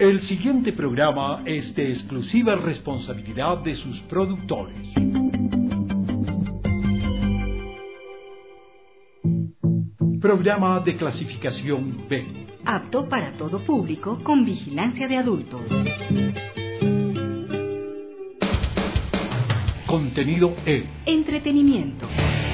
El siguiente programa es de exclusiva responsabilidad de sus productores. Programa de clasificación B. Apto para todo público con vigilancia de adultos. Contenido E. Entretenimiento.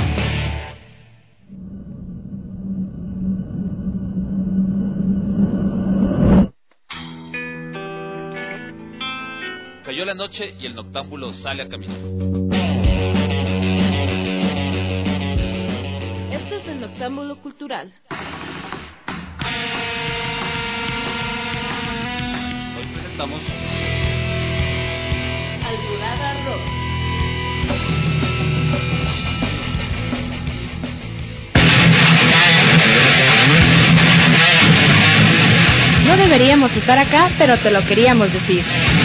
Cayó la noche y el noctámbulo sale a caminar. Este es el Noctámbulo Cultural. Hoy presentamos Alborada Rock. No deberíamos estar acá, pero te lo queríamos decir.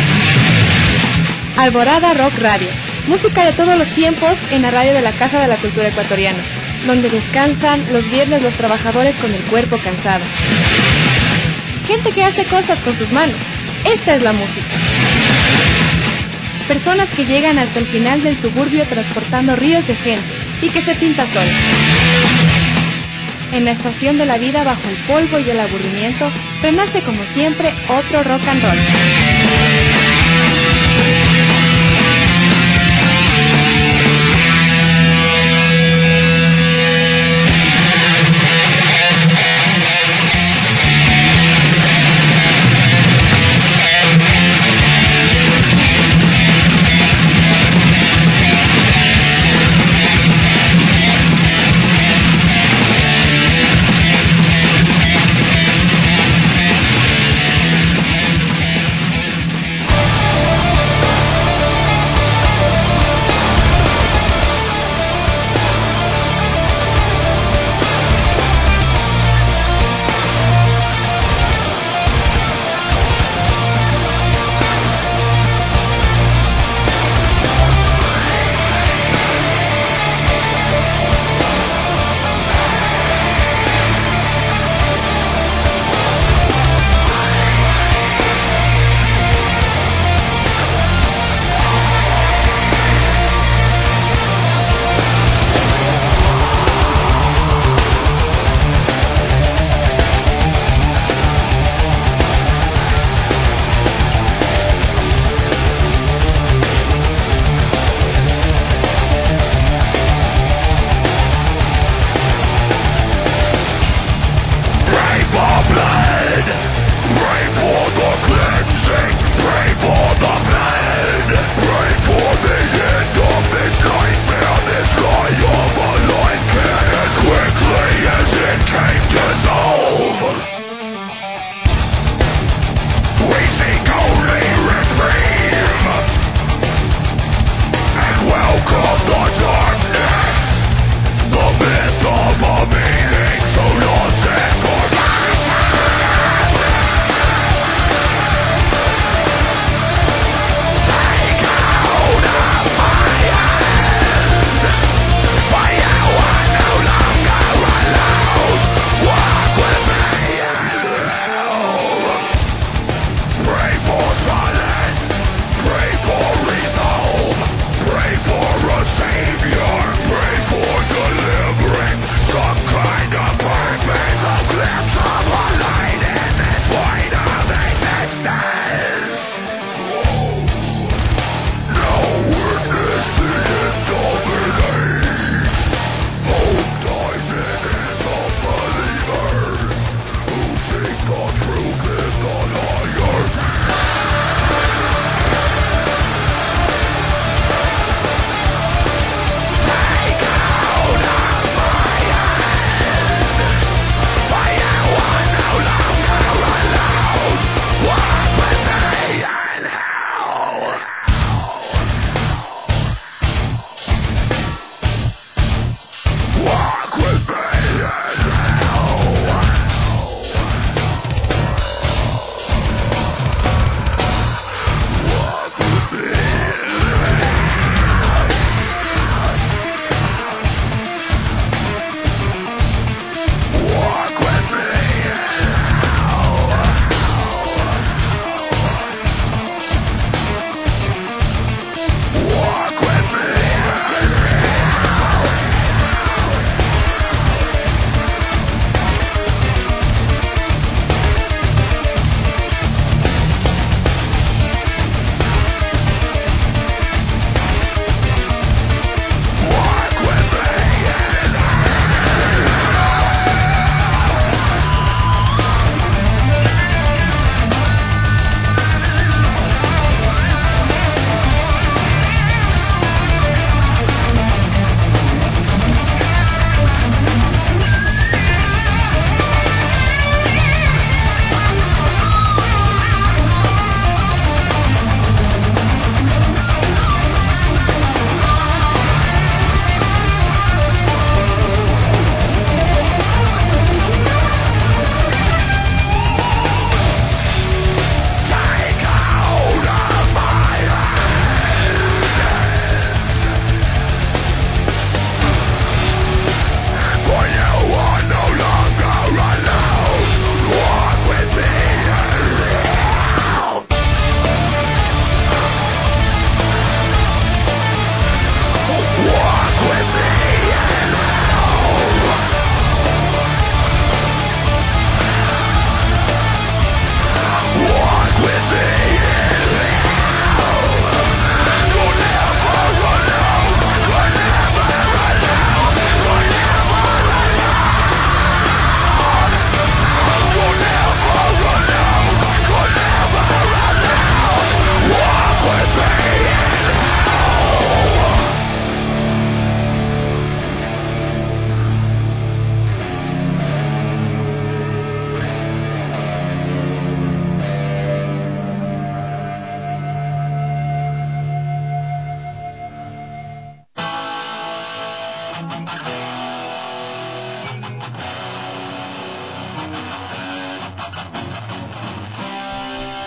Alborada Rock Radio, música de todos los tiempos en la radio de la Casa de la Cultura Ecuatoriana, donde descansan los viernes los trabajadores con el cuerpo cansado. Gente que hace cosas con sus manos, esta es la música. Personas que llegan hasta el final del suburbio transportando ríos de gente y que se pinta sola. En la estación de la vida, bajo el polvo y el aburrimiento, renace como siempre otro rock and roll.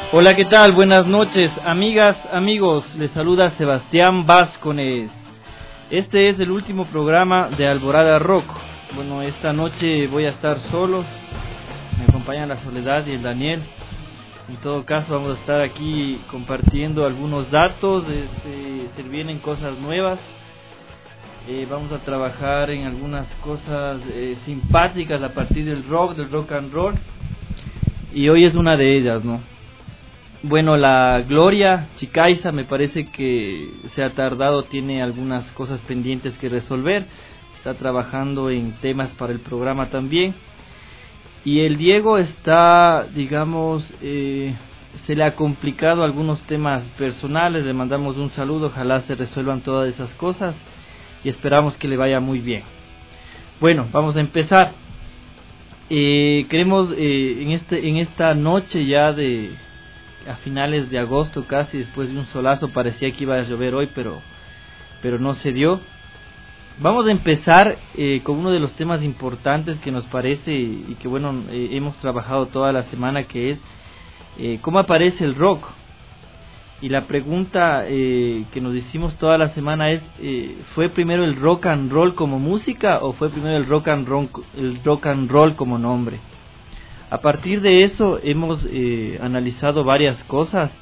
Hola, ¿qué tal? Buenas noches, amigas, amigos. Les saluda Sebastián Vázquez. Este es el último programa de Alborada Rock. Bueno, esta noche voy a estar solo. Me acompañan la Soledad y el Daniel. En todo caso, vamos a estar aquí compartiendo algunos datos. Se vienen cosas nuevas. Vamos a trabajar en algunas cosas simpáticas a partir del rock and roll. Y hoy es una de ellas, ¿no? Bueno, la Gloria Chicaiza me parece que se ha tardado, tiene algunas cosas pendientes que resolver, está trabajando en temas para el programa también. Y el Diego está, digamos, se le ha complicado algunos temas personales, le mandamos un saludo, ojalá se resuelvan todas esas cosas y esperamos que le vaya muy bien. Bueno, vamos a empezar. Queremos en esta noche ya a finales de agosto, casi después de un solazo, parecía que iba a llover hoy, pero no se dio. Vamos a empezar con uno de los temas importantes que nos parece y que bueno, hemos trabajado toda la semana, que es cómo aparece el rock. Y la pregunta que nos hicimos toda la semana es, ¿fue primero el rock and roll como música o fue primero el rock and roll como nombre? A partir de eso hemos analizado varias cosas,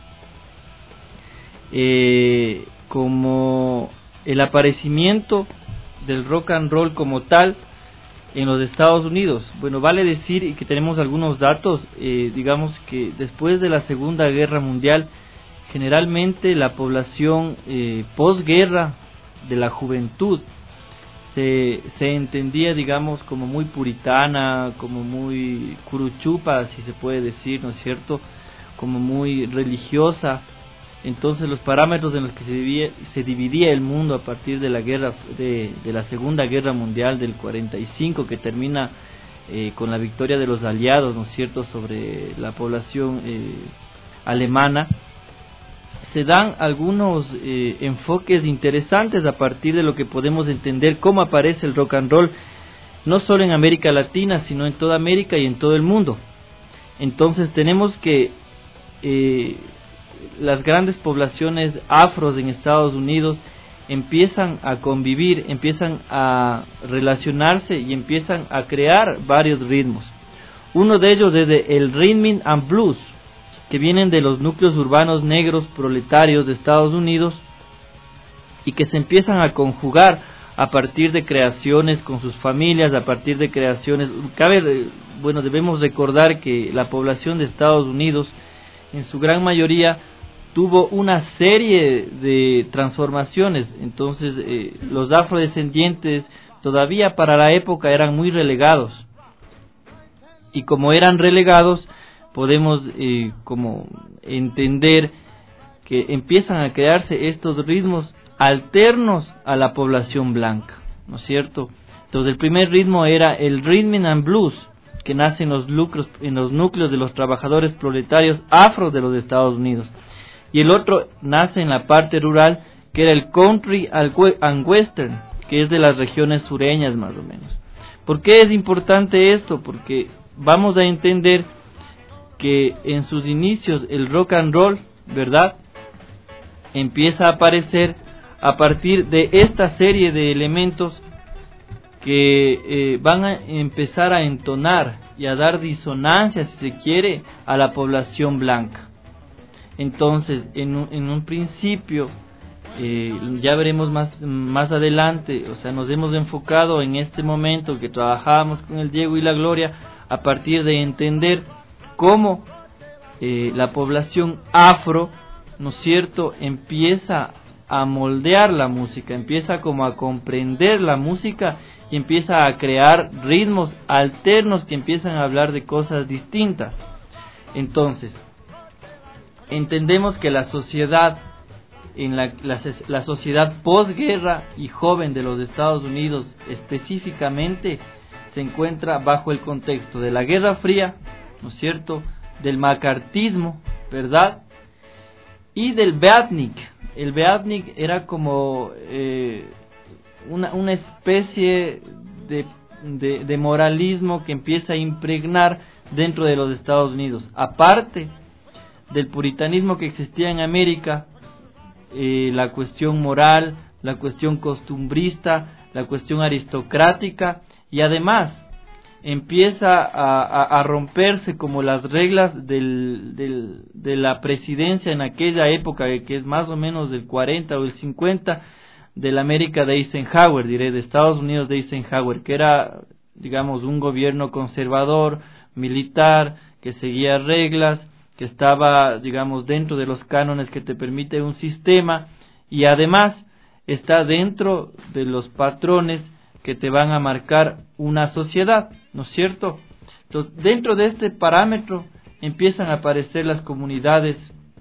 como el aparecimiento del rock and roll como tal en los Estados Unidos. Bueno, vale decir que tenemos algunos datos, digamos que después de la Segunda Guerra Mundial, generalmente la población posguerra de la juventud se entendía, digamos, como muy puritana, como muy curuchupa, si se puede decir, ¿no es cierto?, como muy religiosa. Entonces los parámetros en los que se dividía el mundo a partir de la guerra de la Segunda Guerra Mundial del 45, que termina con la victoria de los aliados, ¿no es cierto?, sobre la población alemana, se dan algunos enfoques interesantes a partir de lo que podemos entender cómo aparece el rock and roll, no solo en América Latina, sino en toda América y en todo el mundo. Entonces tenemos que las grandes poblaciones afros en Estados Unidos empiezan a convivir, empiezan a relacionarse y empiezan a crear varios ritmos. Uno de ellos es el rhythm and blues, que vienen de los núcleos urbanos negros proletarios de Estados Unidos y que se empiezan a conjugar a partir de creaciones con sus familias, a partir de creaciones. Debemos recordar que la población de Estados Unidos, en su gran mayoría, tuvo una serie de transformaciones. Entonces, los afrodescendientes todavía para la época eran muy relegados. Y como eran relegados, podemos como entender que empiezan a crearse estos ritmos alternos a la población blanca, ¿no es cierto? Entonces el primer ritmo era el rhythm and blues, que nace en los núcleos de los trabajadores proletarios afro de los Estados Unidos, y el otro nace en la parte rural, que era el country and western, que es de las regiones sureñas más o menos. ¿Por qué es importante esto? Porque vamos a entender que en sus inicios el rock and roll, ¿verdad?, empieza a aparecer a partir de esta serie de elementos que van a empezar a entonar y a dar disonancia, si se quiere, a la población blanca. Entonces, en un principio, ya veremos más adelante, o sea, nos hemos enfocado en este momento que trabajábamos con el Diego y la Gloria, a partir de entender cómo la población afro, ¿no es cierto?, empieza a moldear la música, empieza como a comprender la música y empieza a crear ritmos alternos que empiezan a hablar de cosas distintas. Entonces, entendemos que la sociedad, la sociedad posguerra y joven de los Estados Unidos específicamente, se encuentra bajo el contexto de la Guerra Fría, ¿no es cierto?, del macartismo, ¿verdad?, y del beatnik. El beatnik era como una especie de moralismo que empieza a impregnar dentro de los Estados Unidos, aparte del puritanismo que existía en América, la cuestión moral, la cuestión costumbrista, la cuestión aristocrática, y además empieza a romperse como las reglas de la presidencia en aquella época, que es más o menos del 40 o el 50, de la América de Eisenhower, de Estados Unidos de Eisenhower, que era, digamos, un gobierno conservador, militar, que seguía reglas, que estaba, digamos, dentro de los cánones que te permite un sistema, y además está dentro de los patrones que te van a marcar una sociedad, ¿no es cierto? Entonces, dentro de este parámetro empiezan a aparecer las comunidades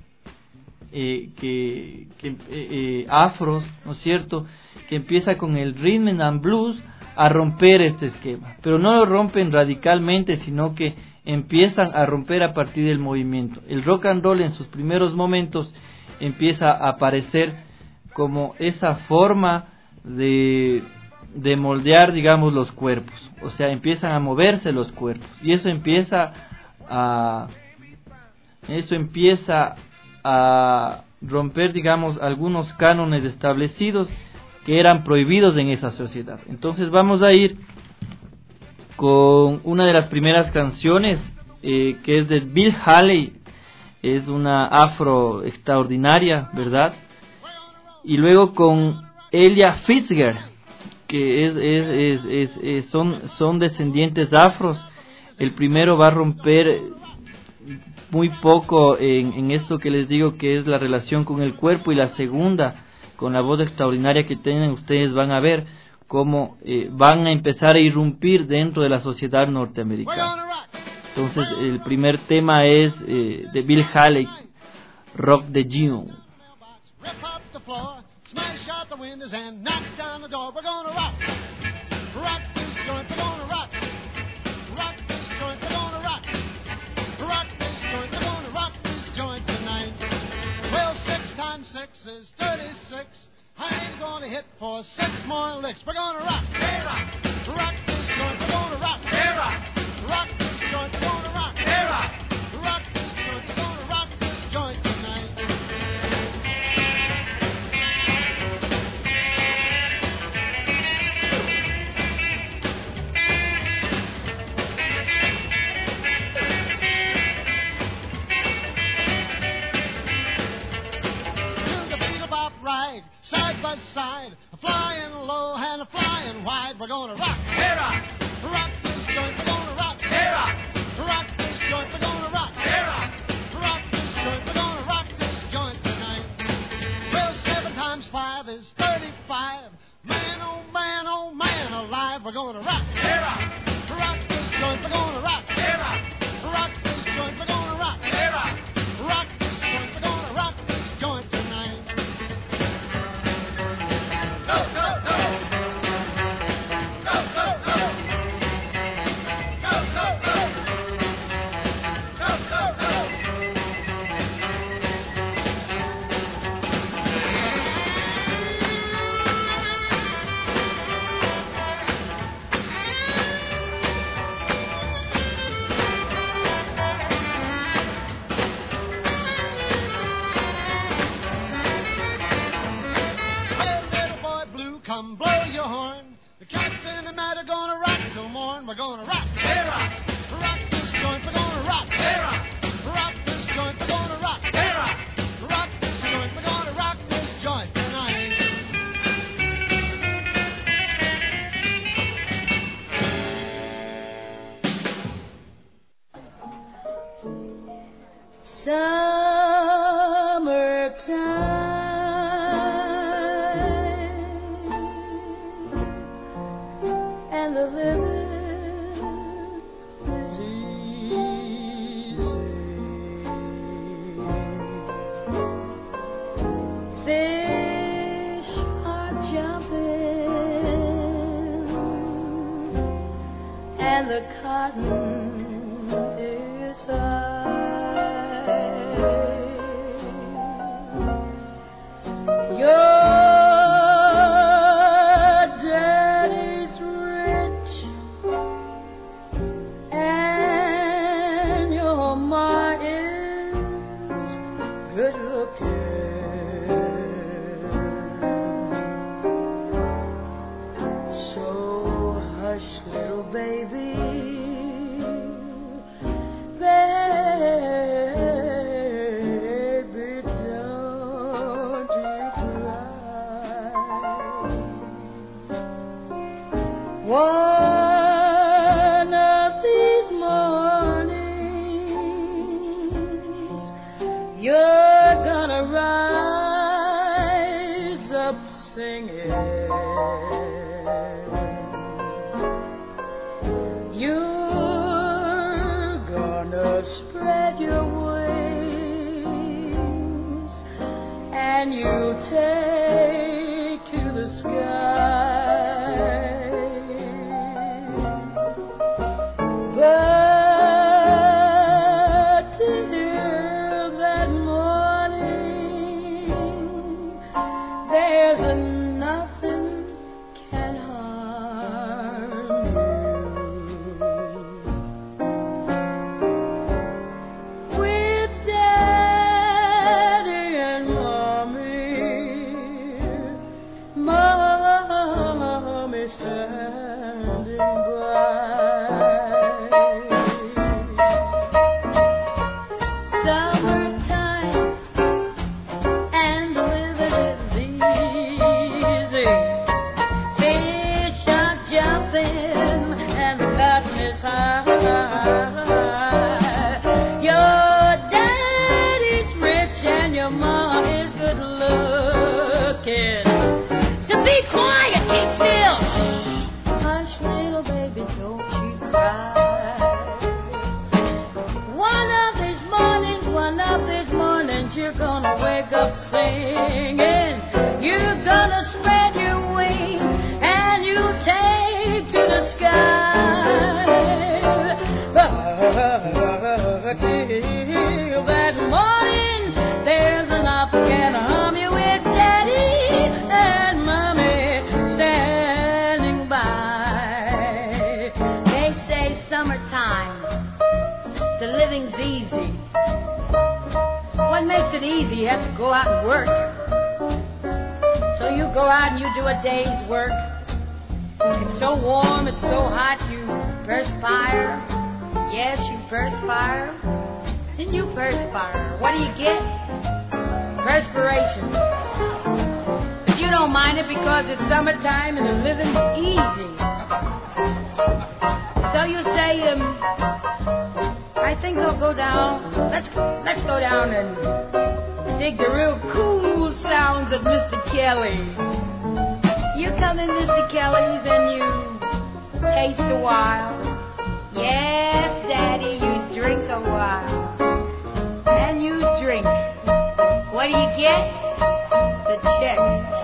afros, ¿no es cierto?, que empieza con el rhythm and blues a romper este esquema, pero no lo rompen radicalmente, sino que empiezan a romper a partir del movimiento. El rock and roll en sus primeros momentos empieza a aparecer como esa forma de moldear, digamos, los cuerpos, o sea, empiezan a moverse los cuerpos, y eso empieza a romper, digamos, algunos cánones establecidos que eran prohibidos en esa sociedad. Entonces vamos a ir con una de las primeras canciones, que es de Bill Haley, es una afro extraordinaria, ¿verdad? Y luego con Ella Fitzgerald, que son descendientes afros. El primero va a romper muy poco en esto que les digo, que es la relación con el cuerpo, y la segunda, con la voz extraordinaria que tienen, ustedes van a ver cómo van a empezar a irrumpir dentro de la sociedad norteamericana. Entonces el primer tema es de Bill Haley, Rock the June. Smash out the windows and knock down the door. We're gonna rock. Rock this joint, we're gonna rock. Rock this joint, we're gonna rock. Rock this joint, we're gonna rock this joint tonight. Well, 6 times 6 is 36. I ain't gonna hit for 6 more licks. We're gonna rock. Hey, rock. Rock this joint, we're gonna rock. Hey, rock. Rock this joint, we're gonna rock. Hey, rock. Rock this joint, we're gonna rock this joint tonight. Side by side, a flying low and a flying wide. We're gonna rock. Hey, rock. Rock this joint, we're gonna rock. Hey, rock. Rock this joint, we're gonna rock. Hey, rock. Rock this joint, we're gonna rock this joint tonight. Well, 7 times 5 is 35. Man, oh man alive. We're gonna rock. Hey, rock. Rock this joint, we're gonna rock. Hey, rock. Rock this joint, we're gonna rock. Hey, rock. Rock this joint, we're gonna rock this joint tonight. Go, go, go. Go, go, go. Go, go, go. Go, go, go. Come blow your horn. The captain and Matt are gonna rock no more, and we're gonna rock. Hey, rock. Rock this joint, we're gonna rock. Hey, rock. Rock this joint, we're gonna rock. Hey, rock. Rock this joint, we're gonna rock this joint tonight. Summertime. And the living is easy. Fish are jumping, and the cotton is high. Your daddy's rich, and your ma is good looking. So hush, little baby, baby, don't you cry. One of these mornings, you're gonna rise up singing. You're gonna spread your wings and you'll take to the sky. But till that morning, there's nothing can harm you. With Daddy and Mommy standing by. Summertime and the living is easy. Fish are jumping and the cotton is high. Your daddy's rich and your mom is good looking. So be quiet, keep still. Hush, little baby, don't you cry. One of these mornings, you're gonna wake up singing. You're gonna spread your wings and you'll take to the sky. But till that morning, there's nothing can harm you with Daddy and Mommy standing by. They say summertime, the living's easy. What makes it easy? You have to go out and work. So you go out and you do a day's work. It's so warm, it's so hot, you perspire. Yes, you perspire. Then you perspire. What do you get? Perspiration. But you don't mind it because it's summertime and the living's easy. So you say, I think I'll go down. Let's go down and dig the real cool sounds of Mr. Kelly. You come in Mr. Kelly's and you taste a while. Yes, Daddy, you drink a while. And you drink. What do you get? The check.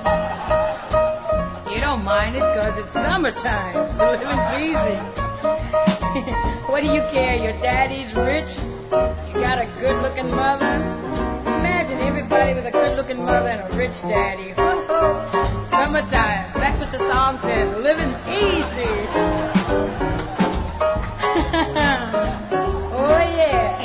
You don't mind it because it's summertime. The living's easy. What do you care? Your daddy's rich. You got a good-looking mother. Imagine everybody with a good-looking mother and a rich daddy. Ho, ho. Summertime. That's what the song says. Living easy. Oh, yeah.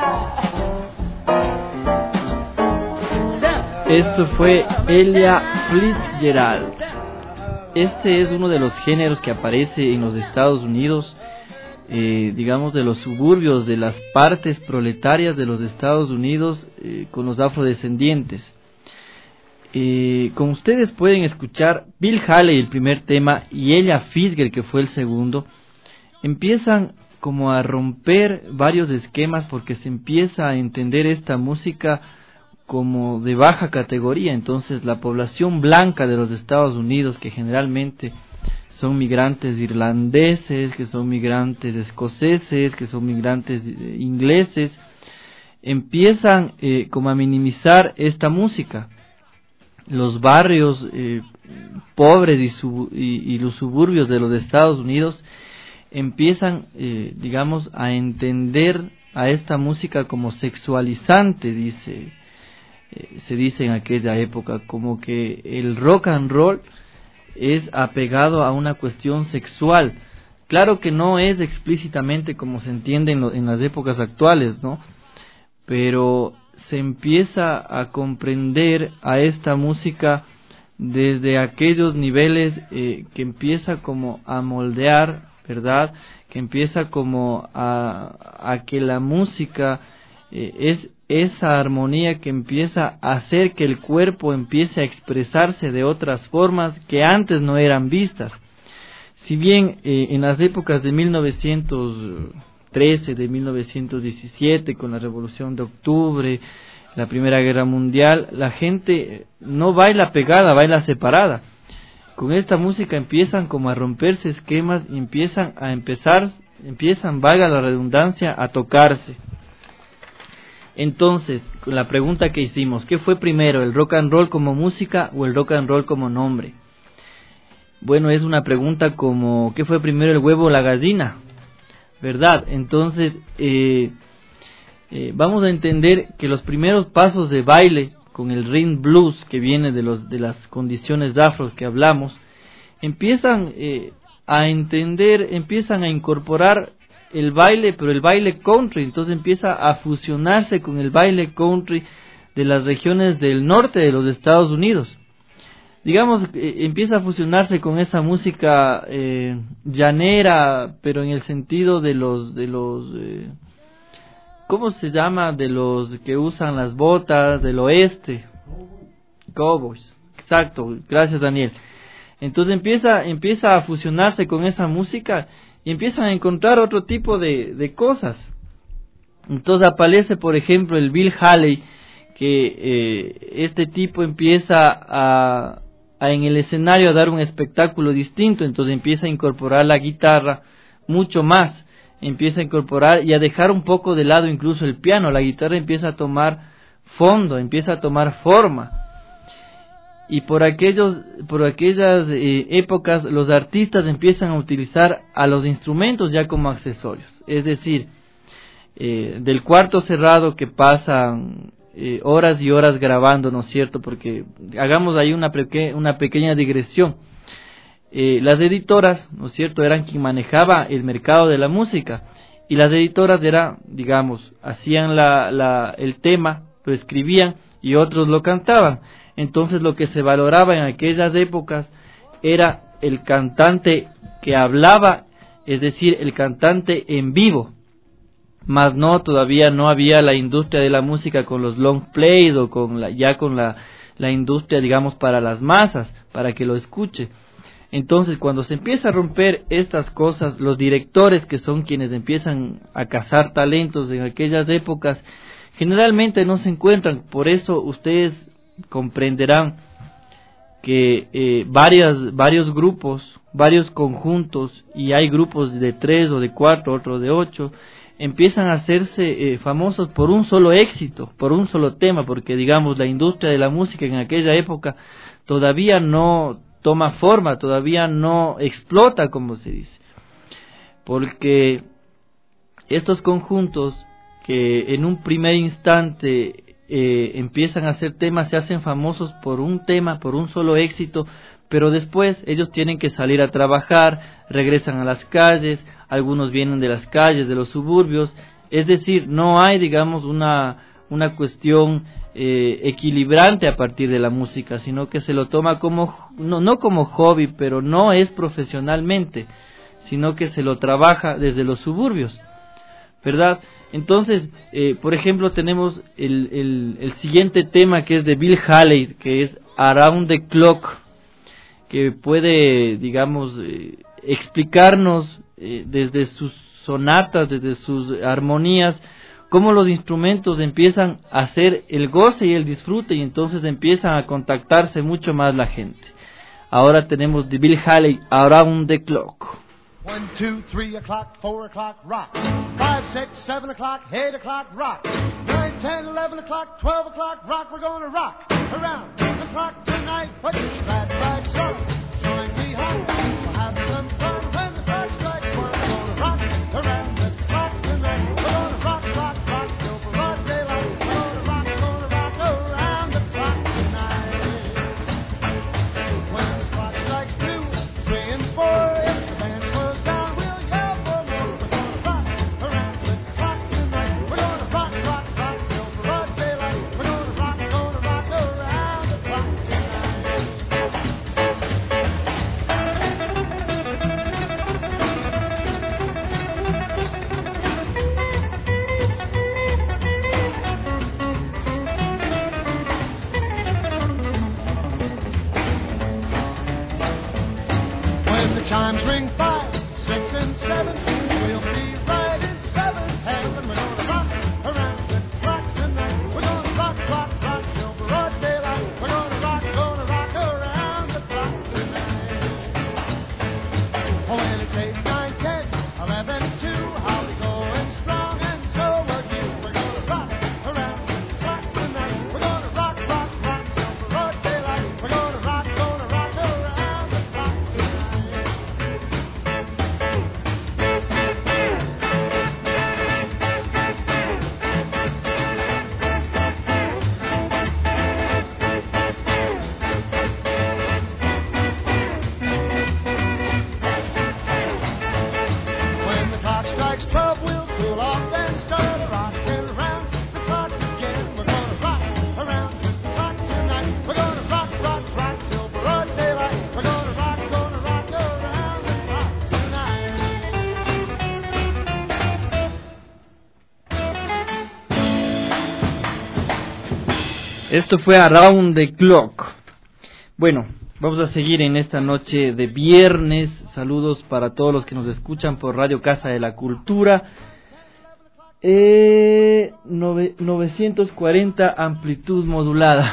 Esto fue Ella Fitzgerald. Este es uno de los géneros que aparece en los Estados Unidos, digamos de los suburbios, de las partes proletarias de los Estados Unidos, con los afrodescendientes. Como ustedes pueden escuchar, Bill Haley el primer tema y Ella Fitzgerald, que fue el segundo, empiezan como a romper varios esquemas porque se empieza a entender esta música como de baja categoría. Entonces la población blanca de los Estados Unidos, que generalmente son migrantes irlandeses, que son migrantes escoceses, que son migrantes ingleses, empiezan como a minimizar esta música. Los barrios pobres y los suburbios de los Estados Unidos empiezan, digamos, a entender a esta música como sexualizante, se dice en aquella época, como que el rock and roll es apegado a una cuestión sexual. Claro que no es explícitamente como se entiende en las épocas actuales, ¿no? Pero se empieza a comprender a esta música desde aquellos niveles que empieza como a moldear, ¿verdad? Que empieza como a que la música es esa armonía que empieza a hacer que el cuerpo empiece a expresarse de otras formas que antes no eran vistas. Si bien en las épocas de 1913, de 1917, con la Revolución de Octubre, la Primera Guerra Mundial, la gente no baila pegada, baila separada. Con esta música empiezan como a romperse esquemas y empiezan, valga la redundancia, a tocarse. Entonces, la pregunta que hicimos, ¿qué fue primero, el rock and roll como música o el rock and roll como nombre? Bueno, es una pregunta como, ¿qué fue primero, el huevo o la gallina? ¿Verdad? Entonces, vamos a entender que los primeros pasos de baile con el rhythm blues, que viene de las condiciones afro que hablamos, empiezan a incorporar el baile, pero el baile country. Entonces empieza a fusionarse con el baile country de las regiones del norte de los Estados Unidos. Digamos, empieza a fusionarse con esa música llanera, pero en el sentido de los ¿cómo se llama? De los que usan las botas del oeste, cowboys. Exacto, gracias Daniel. Entonces empieza a fusionarse con esa música y empiezan a encontrar otro tipo de cosas. Entonces aparece, por ejemplo, el Bill Haley, que este tipo empieza a en el escenario a dar un espectáculo distinto. Entonces empieza a incorporar la guitarra mucho más, empieza a incorporar y a dejar un poco de lado incluso el piano. La guitarra empieza a tomar fondo, empieza a tomar forma. Y por aquellas épocas los artistas empiezan a utilizar a los instrumentos ya como accesorios. Es decir, del cuarto cerrado que pasan horas y horas grabando, ¿no es cierto? Porque hagamos ahí una pequeña digresión. Las editoras, ¿no es cierto?, eran quien manejaba el mercado de la música. Y las editoras hacían el tema, lo escribían y otros lo cantaban. Entonces lo que se valoraba en aquellas épocas era el cantante que hablaba, es decir, el cantante en vivo. Mas todavía no había la industria de la música con los long plays o con la industria, digamos, para las masas, para que lo escuche. Entonces, cuando se empieza a romper estas cosas, los directores, que son quienes empiezan a cazar talentos en aquellas épocas, generalmente no se encuentran. Por eso ustedes comprenderán que varios grupos, varios conjuntos, y hay grupos de 3 o de 4, otros de 8, empiezan a hacerse famosos por un solo éxito, por un solo tema, porque digamos la industria de la música en aquella época todavía no toma forma, todavía no explota, como se dice, porque estos conjuntos que en un primer instante empiezan a hacer temas, se hacen famosos por un tema, por un solo éxito, pero después ellos tienen que salir a trabajar, regresan a las calles, algunos vienen de las calles, de los suburbios, es decir, no hay, digamos, una cuestión equilibrante a partir de la música, sino que se lo toma como, no como hobby, pero no es profesionalmente, sino que se lo trabaja desde los suburbios, ¿verdad? Entonces, por ejemplo, tenemos el siguiente tema, que es de Bill Haley, que es Around the Clock, que puede, digamos, explicarnos desde sus sonatas, desde sus armonías, cómo los instrumentos empiezan a hacer el goce y el disfrute, y entonces empiezan a contactarse mucho más la gente. Ahora tenemos de Bill Haley, Around the Clock. 1, 2, 3 o'clock, 4 o'clock, rock. 5, 6, 7 o'clock, 8 o'clock, rock. 9, 10, 11 o'clock, 12 o'clock, rock. We're gonna rock around the clock tonight. Put your glad rags on, join me home. We'll have some fun when the clock strikes 1. We're gonna rock around the clock tonight. We're gonna rock, rock, rock till broad daylight. We're gonna rock around the clock tonight. When the clock strikes 2, 3 and 4, if the band slows down, we'll yell for more. We're gonna rock around the clock tonight. We're gonna rock, rock, rock till broad daylight. ring 5, 6, and 7. We'll be right in 7th heaven. We're gonna rock around the clock tonight. We're gonna rock, rock, rock till broad daylight. We're gonna rock around the clock tonight. Oh, and it's 8, 9, 10, 11, 2. I'll be going strong, and so are you. We're gonna rock around the clock tonight. We're gonna rock, rock, rock till broad daylight. We're gonna rock around the clock tonight. When the clock strikes 12, we'll cool off and start rocking around the clock again. We're gonna rock around the clock tonight. We're gonna rock, rock, rock till broad daylight. We're gonna rock around the clock tonight. Esto fue Around the Clock. Bueno, vamos a seguir en esta noche de viernes. Saludos para todos los que nos escuchan por Radio Casa de la Cultura. 940 amplitud modulada.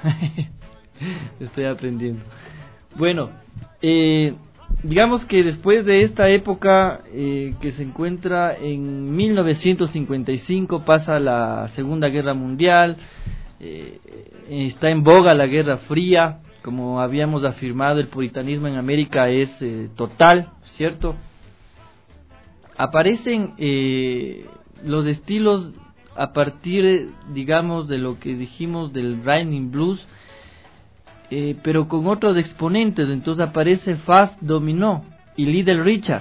Estoy aprendiendo. Bueno, digamos que después de esta época que se encuentra en 1955, pasa la Segunda Guerra Mundial. Está en boga la Guerra Fría. Como habíamos afirmado, el puritanismo en América es total, ¿cierto? Aparecen los estilos a partir, digamos, de lo que dijimos del Rhythm Blues, pero con otros exponentes. Entonces aparece Fats Domino y Little Richard.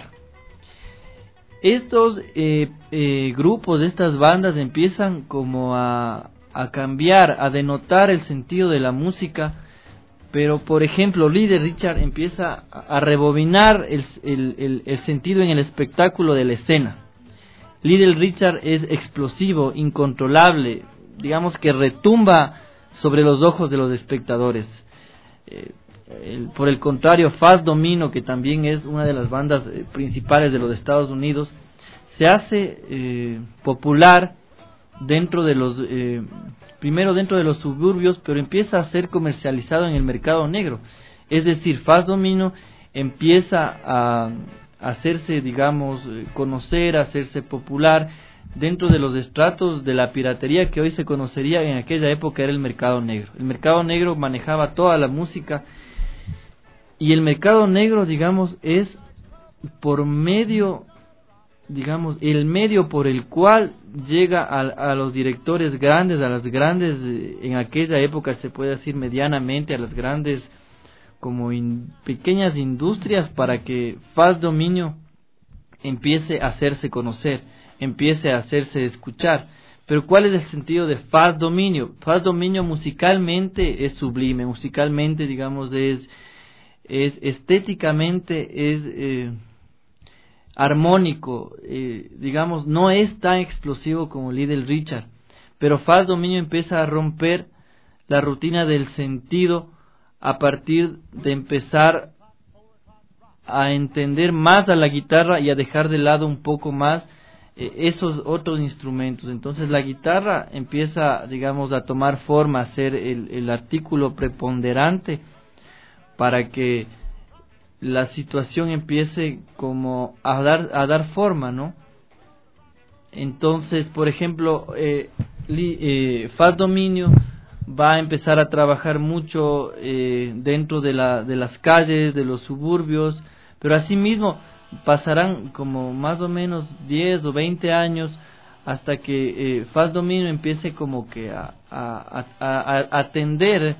Estos grupos, estas bandas empiezan como a cambiar, a denotar el sentido de la música. Pero, por ejemplo, Little Richard empieza a rebobinar el sentido en el espectáculo de la escena. Little Richard es explosivo, incontrolable, digamos que retumba sobre los ojos de los espectadores. Por el contrario, Fats Domino, que también es una de las bandas principales de los Estados Unidos, se hace popular dentro de los... primero dentro de los suburbios, pero empieza a ser comercializado en el mercado negro. Es decir, Fats Domino empieza a hacerse, digamos, conocer, a hacerse popular dentro de los estratos de la piratería que hoy se conocería, en aquella época era el mercado negro. El mercado negro manejaba toda la música, y el mercado negro, digamos, es por medio, digamos, el medio por el cual llega a los directores grandes, a las grandes, en aquella época se puede decir medianamente, a las grandes como pequeñas industrias, para que Fats Domino empiece a hacerse conocer, empiece a hacerse escuchar. Pero ¿cuál es el sentido de Fats Domino? Fats Domino musicalmente es sublime, musicalmente, digamos, es estéticamente es armónico, digamos, no es tan explosivo como Little Richard, pero Fats Domino empieza a romper la rutina del sentido a partir de empezar a entender más a la guitarra y a dejar de lado un poco más esos otros instrumentos. Entonces la guitarra empieza, digamos, a tomar forma, a ser el artículo preponderante para que la situación empiece como a dar forma, ¿no? Entonces, por ejemplo, Fats Domino va a empezar a trabajar mucho dentro de las calles, de los suburbios, pero asimismo pasarán como más o menos 10 o 20 años hasta que Fats Domino empiece como que a atender,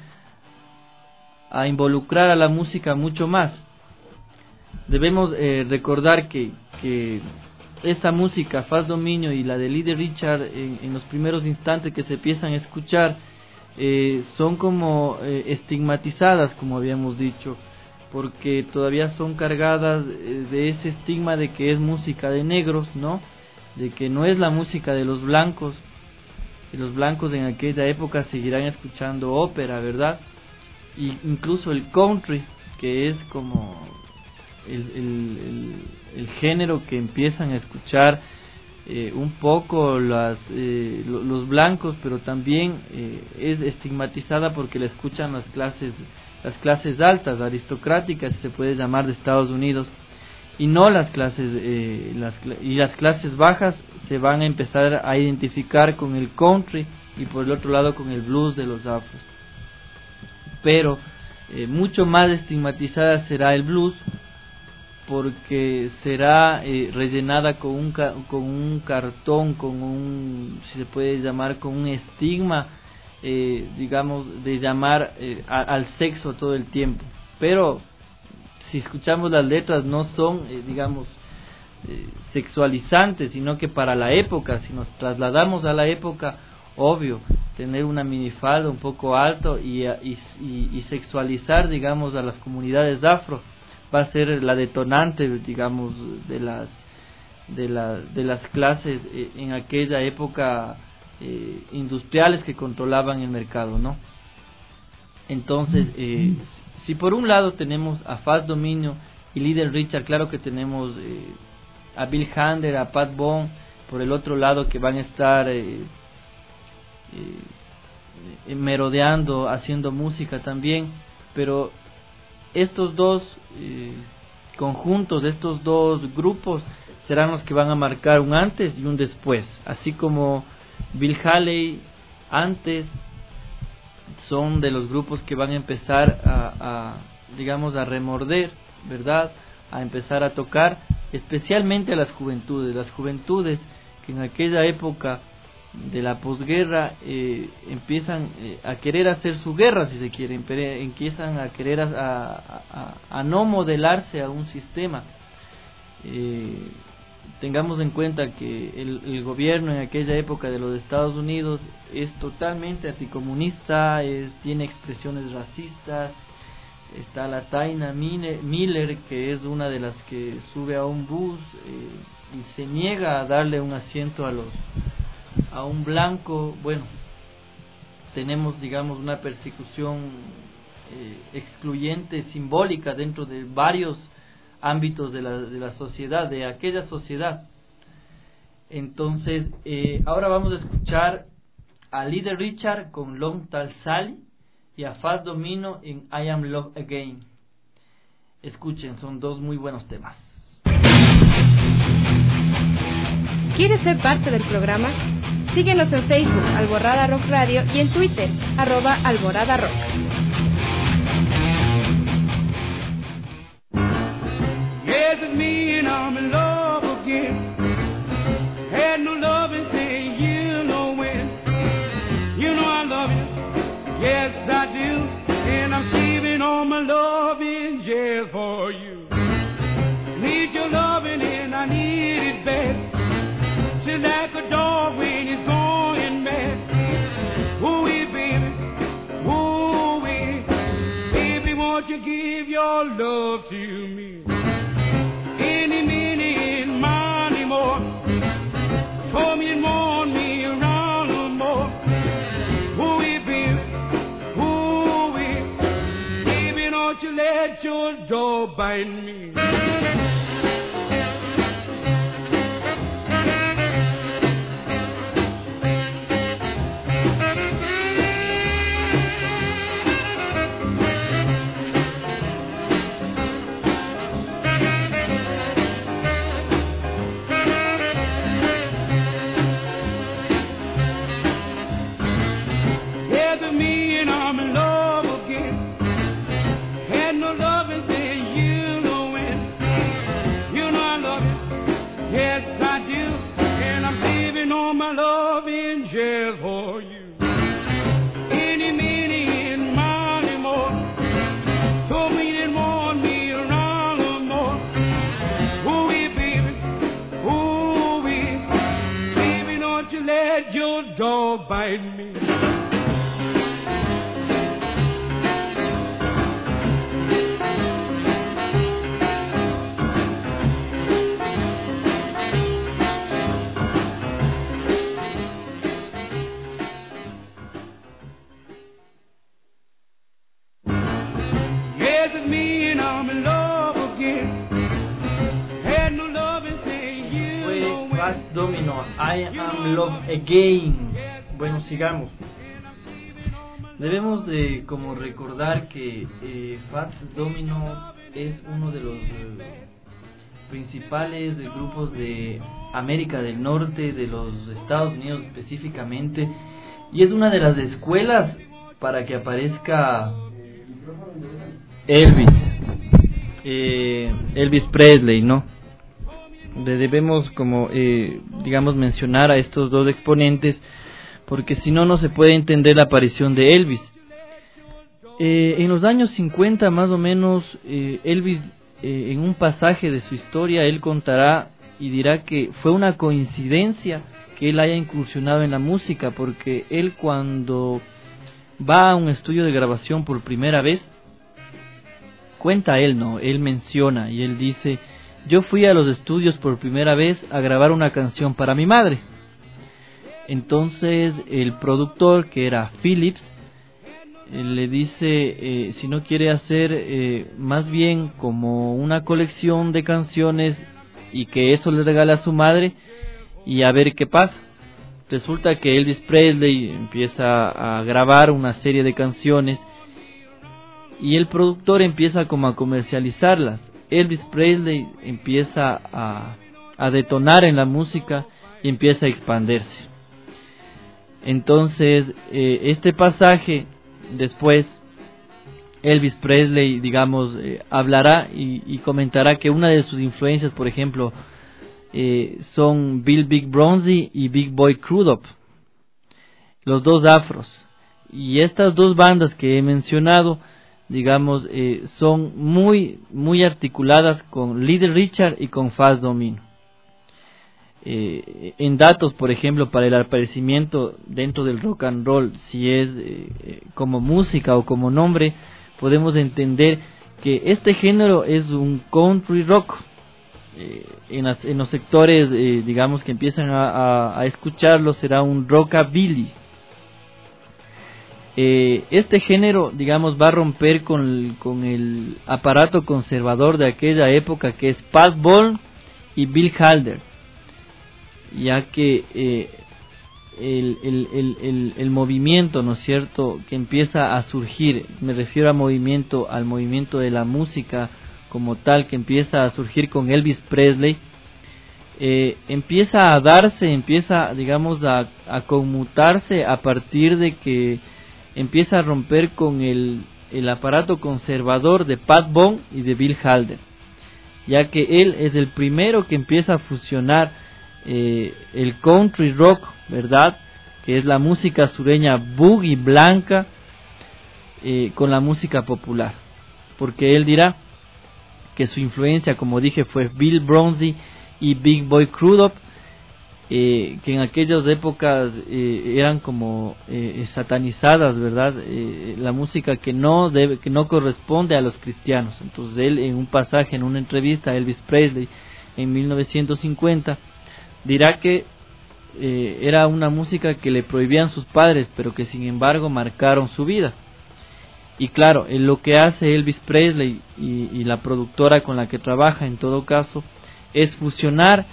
a involucrar a la música mucho más. Debemos recordar que esta música, Fats Domino y la de Little Richard, en los primeros instantes que se empiezan a escuchar, son como estigmatizadas, como habíamos dicho, porque todavía son cargadas de ese estigma de que es música de negros, ¿no? De que no es la música de los blancos. Y los blancos en aquella época seguirán escuchando ópera, ¿verdad? Y incluso el country, que es como el género que empiezan a escuchar un poco los blancos, pero también es estigmatizada porque la escuchan las clases altas, aristocráticas, si se puede llamar, de Estados Unidos, y no las clases las clases bajas se van a empezar a identificar con el country y por el otro lado con el blues de los afros. Pero mucho más estigmatizada será el blues, porque será rellenada con un cartón, si se puede llamar, con un estigma, digamos, de llamar al sexo todo el tiempo. Pero si escuchamos las letras no son, digamos, sexualizantes, sino que para la época, si nos trasladamos a la época, obvio, tener una minifalda un poco alto y sexualizar, digamos, a las comunidades afro va a ser la detonante, digamos, de las clases en aquella época industriales que controlaban el mercado, ¿no? Entonces, si por un lado tenemos a Fats Domino y Little Richard, claro que tenemos a Bill Handler, a Pat Boone, por el otro lado, que van a estar merodeando, haciendo música también, pero estos dos conjuntos, estos dos grupos serán los que van a marcar un antes y un después, así como Bill Haley antes son de los grupos que van a empezar digamos, a remorder, ¿verdad?, a empezar a tocar, especialmente a las juventudes que en aquella época de la posguerra empiezan a querer hacer su guerra, si se quiere, empiezan a querer a no modelarse a un sistema. Tengamos en cuenta que el gobierno en aquella época de los Estados Unidos es totalmente anticomunista, tiene expresiones racistas. Está la Taina Miller, que es una de las que sube a un bus y se niega a darle un asiento a un blanco. Bueno, tenemos, digamos, una persecución excluyente, simbólica, dentro de varios ámbitos de la sociedad, de aquella sociedad. Entonces, ahora vamos a escuchar a Little Richard con Long Tall Sally y a Fats Domino en I Am Love Again. Escuchen, son dos muy buenos temas. ¿Quieres ser parte del programa? Síguenos en Facebook, Alborada Rock Radio, y en Twitter, @Alborada Rock. Yes, it's me and I'm in love again. Had no love and say you know when. You know I love you. Yes, I do. And I'm saving all my loving just for you. Need your loving and I need it bad. Just like a dog when he's going mad. Ooh-wee, baby. Ooh-wee. Baby, won't you give your love to me? Any minute, money more. Show me and want me around no more. Ooh-wee, baby. Ooh-wee. Baby, don't you let your jaw bite me. For you, any minute, money more. Told me they want me around no more. Ooh-wee, baby, ooh-wee, baby, don't you let your dog bite me. Yes, it's me and I'm in love again. Domino, I Am Love Again. Bueno, sigamos. Debemos como recordar que Fats Domino es uno de los principales grupos de América del Norte, de los Estados Unidos específicamente, y es una de las escuelas para que aparezca Elvis Presley, ¿no? Debemos como digamos mencionar a estos dos exponentes, porque si no, no se puede entender la aparición de Elvis. En los años 50 más o menos, Elvis, en un pasaje de su historia, él contará y dirá que fue una coincidencia que él haya incursionado en la música, porque él, cuando va a un estudio de grabación por primera vez, cuenta él, ¿no? Él menciona y él dice: yo fui a los estudios por primera vez a grabar una canción para mi madre. Entonces el productor, que era Phillips, le dice si no quiere hacer más bien como una colección de canciones y que eso le regale a su madre y a ver qué pasa. Resulta que Elvis Presley empieza a grabar una serie de canciones y el productor empieza como a comercializarlas. Elvis Presley empieza a detonar en la música y empieza a expandirse. Entonces este pasaje, después Elvis Presley, digamos, hablará y comentará que una de sus influencias, por ejemplo, son Bill Big Bronzy y Big Boy Crudup, los dos afros. Y estas dos bandas que he mencionado, digamos, son muy articuladas con Little Richard y con Fats Domino. En datos, por ejemplo, para el aparecimiento dentro del rock and roll, si es como música o como nombre, podemos entender que este género es un country rock. En los sectores, digamos, que empiezan a escucharlo, será un rockabilly. Este género, digamos, va a romper con el aparato conservador de aquella época, que es Pat Boone y Bill Halder, ya que el movimiento, ¿no es cierto?, que empieza a surgir, me refiero al movimiento de la música como tal, que empieza a surgir con Elvis Presley, empieza a darse, digamos, a conmutarse a partir de que empieza a romper con el aparato conservador de Pat Boone y de Bill Halder, ya que él es el primero que empieza a fusionar el country rock, ¿verdad?, que es la música sureña boogie blanca, con la música popular, porque él dirá que su influencia, como dije, fue Bill Bronzy y Big Boy Crudup, que en aquellas épocas eran como satanizadas, ¿verdad?, la música que no corresponde a los cristianos. Entonces él, en un pasaje, en una entrevista a Elvis Presley en 1950, dirá que era una música que le prohibían sus padres, pero que sin embargo marcaron su vida. Y claro, lo que hace Elvis Presley y la productora con la que trabaja, en todo caso, es fusionar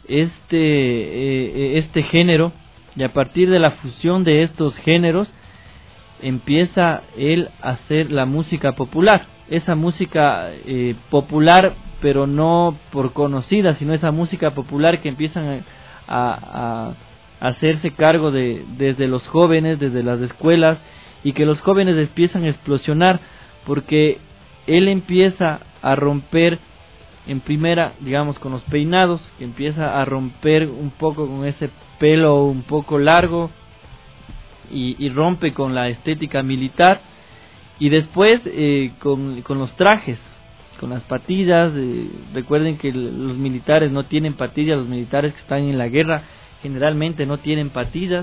este género, y a partir de la fusión de estos géneros empieza él a hacer la música popular, esa música popular, pero no por conocida, sino esa música popular que empiezan a hacerse cargo desde los jóvenes, desde las escuelas, y que los jóvenes empiezan a explosionar, porque él empieza a romper en primera, digamos, con los peinados, que empieza a romper un poco con ese pelo un poco largo, y rompe con la estética militar, y después con los trajes, con las patillas. Recuerden que los militares no tienen patillas, los militares que están en la guerra generalmente no tienen patillas.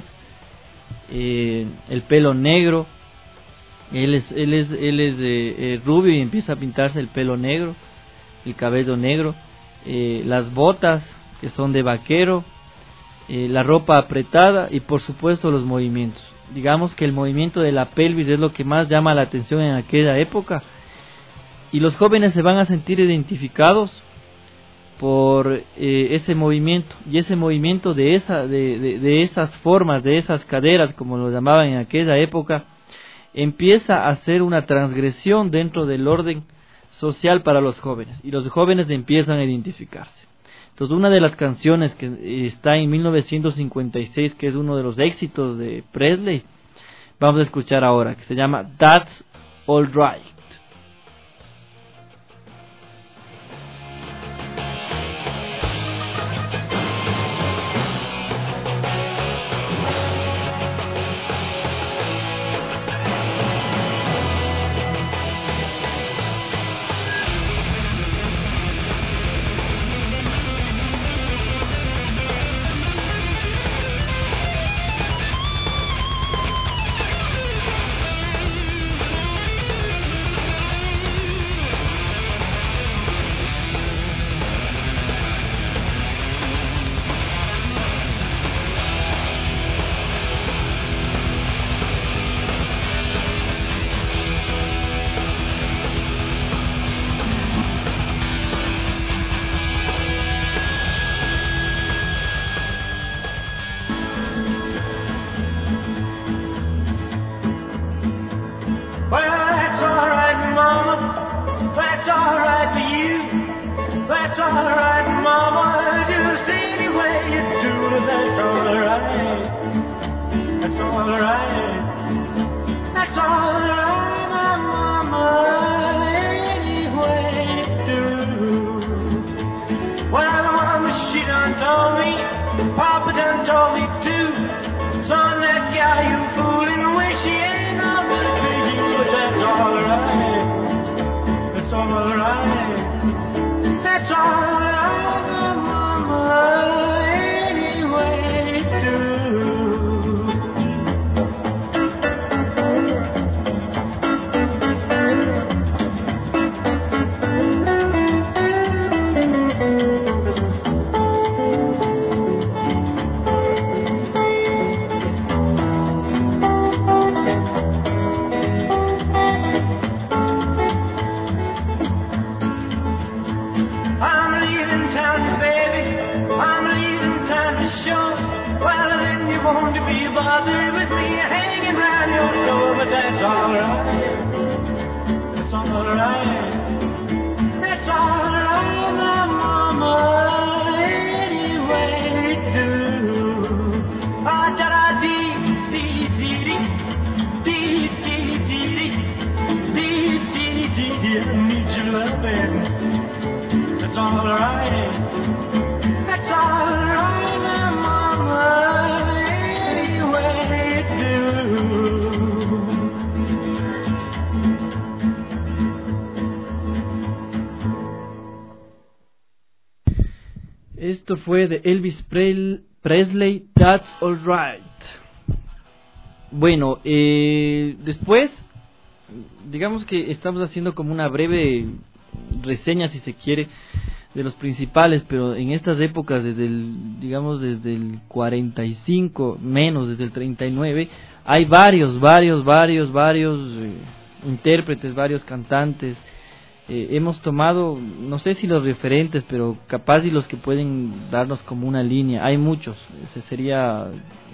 El pelo negro, él es rubio y empieza a pintarse el pelo negro, el cabello negro, las botas que son de vaquero, la ropa apretada y por supuesto los movimientos. Digamos que el movimiento de la pelvis es lo que más llama la atención en aquella época, y los jóvenes se van a sentir identificados por ese movimiento, y ese movimiento de esas formas, de esas caderas, como lo llamaban en aquella época, empieza a ser una transgresión dentro del orden social para los jóvenes, y los jóvenes empiezan a identificarse. Entonces, una de las canciones que está en 1956, que es uno de los éxitos de Presley, vamos a escuchar ahora, que se llama That's All Right. Esto fue de Elvis Presley, That's All Right. Bueno, después, digamos que estamos haciendo como una breve reseña, si se quiere, de los principales, pero en estas épocas, desde el 45, menos, desde el 39, hay varios intérpretes, varios cantantes. Hemos tomado, no sé si los referentes, pero capaz y los que pueden darnos como una línea. Hay muchos. Ese sería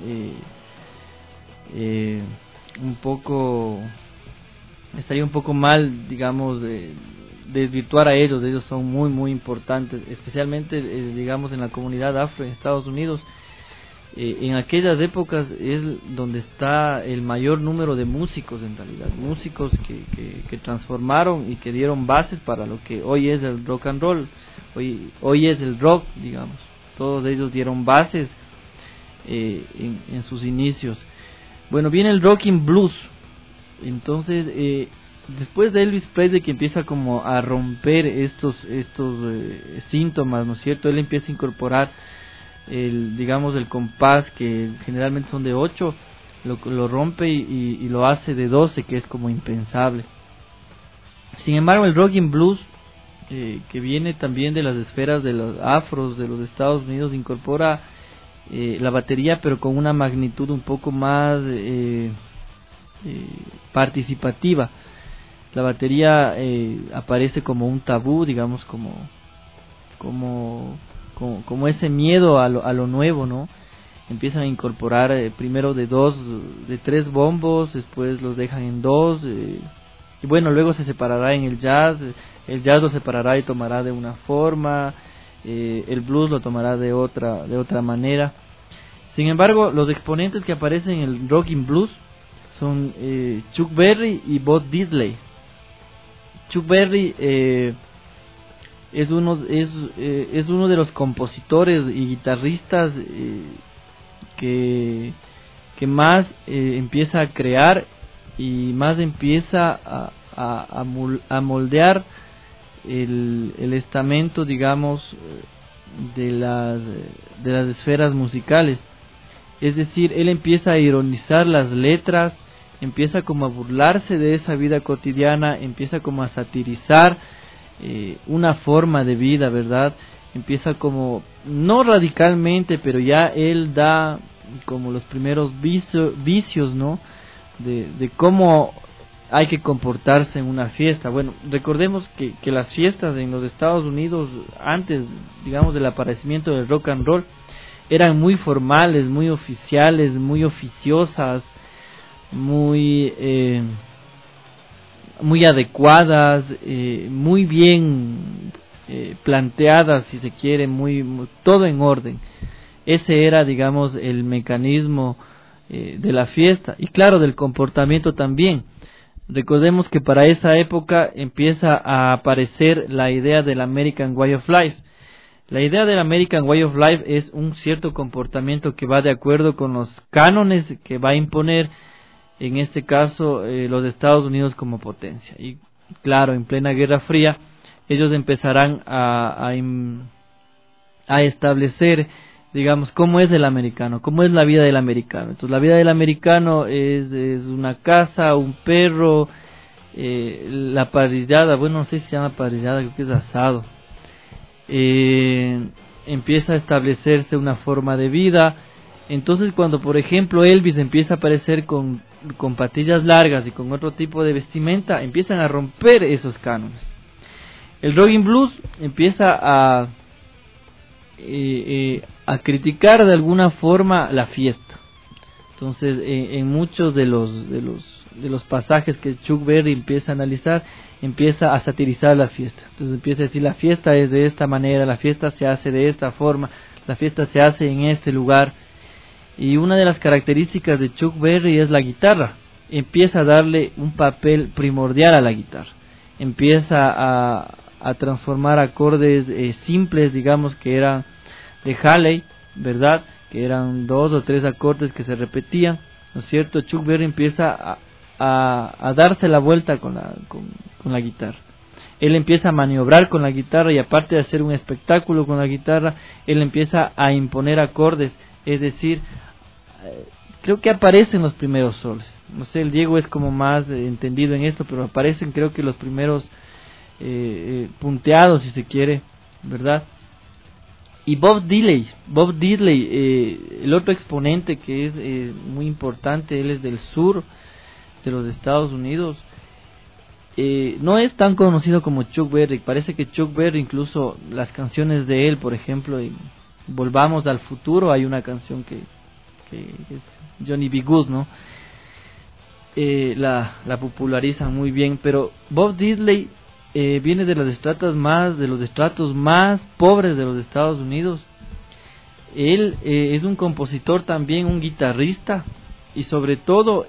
estaría un poco mal, digamos, desvirtuar a ellos. Ellos son muy importantes, especialmente digamos en la comunidad afro en Estados Unidos. En aquellas épocas es donde está el mayor número de músicos, en realidad, músicos que transformaron y que dieron bases para lo que hoy es el rock and roll, hoy es el rock, digamos. Todos ellos dieron bases en sus inicios. Bueno, viene el rock and blues. Entonces, después de Elvis Presley, que empieza como a romper estos síntomas, ¿no es cierto? Él empieza a incorporar el compás, que generalmente son de 8, lo rompe y lo hace de 12, que es como impensable. Sin embargo, el rock and blues, que viene también de las esferas de los afros de los Estados Unidos, incorpora la batería, pero con una magnitud un poco más participativa. La batería aparece como un tabú, digamos, como como ese miedo a lo nuevo, ¿no? Empiezan a incorporar primero de 3 bombos, después los dejan en 2, y bueno, luego se separará en el jazz lo separará y tomará de una forma, el blues lo tomará de otra manera. Sin embargo, los exponentes que aparecen en el rock and blues son Chuck Berry y Bob Diddley. Chuck Berry es uno de los compositores y guitarristas que más empieza a crear y más empieza a moldear el estamento, digamos, de las esferas musicales. Es decir, él empieza a ironizar las letras, empieza como a burlarse de esa vida cotidiana, empieza como a satirizar una forma de vida, ¿verdad? Empieza como, no radicalmente, pero ya él da como los primeros vicios, ¿no? De cómo hay que comportarse en una fiesta. Bueno, recordemos que las fiestas en los Estados Unidos, antes, digamos, del aparecimiento del rock and roll, eran muy formales, muy oficiales, muy oficiosas, muy adecuadas, muy bien planteadas, si se quiere, todo en orden. Ese era, digamos, el mecanismo de la fiesta, y claro, del comportamiento también. Recordemos que para esa época empieza a aparecer la idea del American Way of Life. La idea del American Way of Life es un cierto comportamiento que va de acuerdo con los cánones que va a imponer, en este caso, los Estados Unidos como potencia. Y claro, en plena Guerra Fría, ellos empezarán a establecer, digamos, cómo es el americano, cómo es la vida del americano. Entonces, la vida del americano es una casa, un perro, la parrillada, bueno, no sé si se llama parrillada, creo que es asado. Empieza a establecerse una forma de vida. Entonces, cuando, por ejemplo, Elvis empieza a aparecer con patillas largas y con otro tipo de vestimenta, empiezan a romper esos cánones. El rock and blues empieza a criticar de alguna forma la fiesta. Entonces, en muchos de los pasajes que Chuck Berry empieza a analizar, empieza a satirizar la fiesta. Entonces empieza a decir, la fiesta es de esta manera, la fiesta se hace de esta forma, la fiesta se hace en este lugar. Y una de las características de Chuck Berry es la guitarra. Empieza a darle un papel primordial a la guitarra. Empieza a transformar acordes simples, digamos, que eran de Halley, ¿verdad? Que eran 2 o 3 acordes que se repetían, ¿no es cierto? Chuck Berry empieza a darse la vuelta con la guitarra. Él empieza a maniobrar con la guitarra, y aparte de hacer un espectáculo con la guitarra, él empieza a imponer acordes. Es decir, creo que aparecen los primeros soles. No sé, el Diego es como más entendido en esto, pero aparecen, creo que los primeros punteados, si se quiere, ¿verdad? Y Bob Diddley, el otro exponente que es muy importante, él es del sur de los Estados Unidos. No es tan conocido como Chuck Berry. Parece que Chuck Berry, incluso las canciones de él, por ejemplo, en Volvamos al Futuro, hay una canción que es Johnny B. Good, ¿no? La popularizan muy bien, pero Bob Diddley viene de los estratos más pobres de los Estados Unidos. Él es un compositor también, un guitarrista, y sobre todo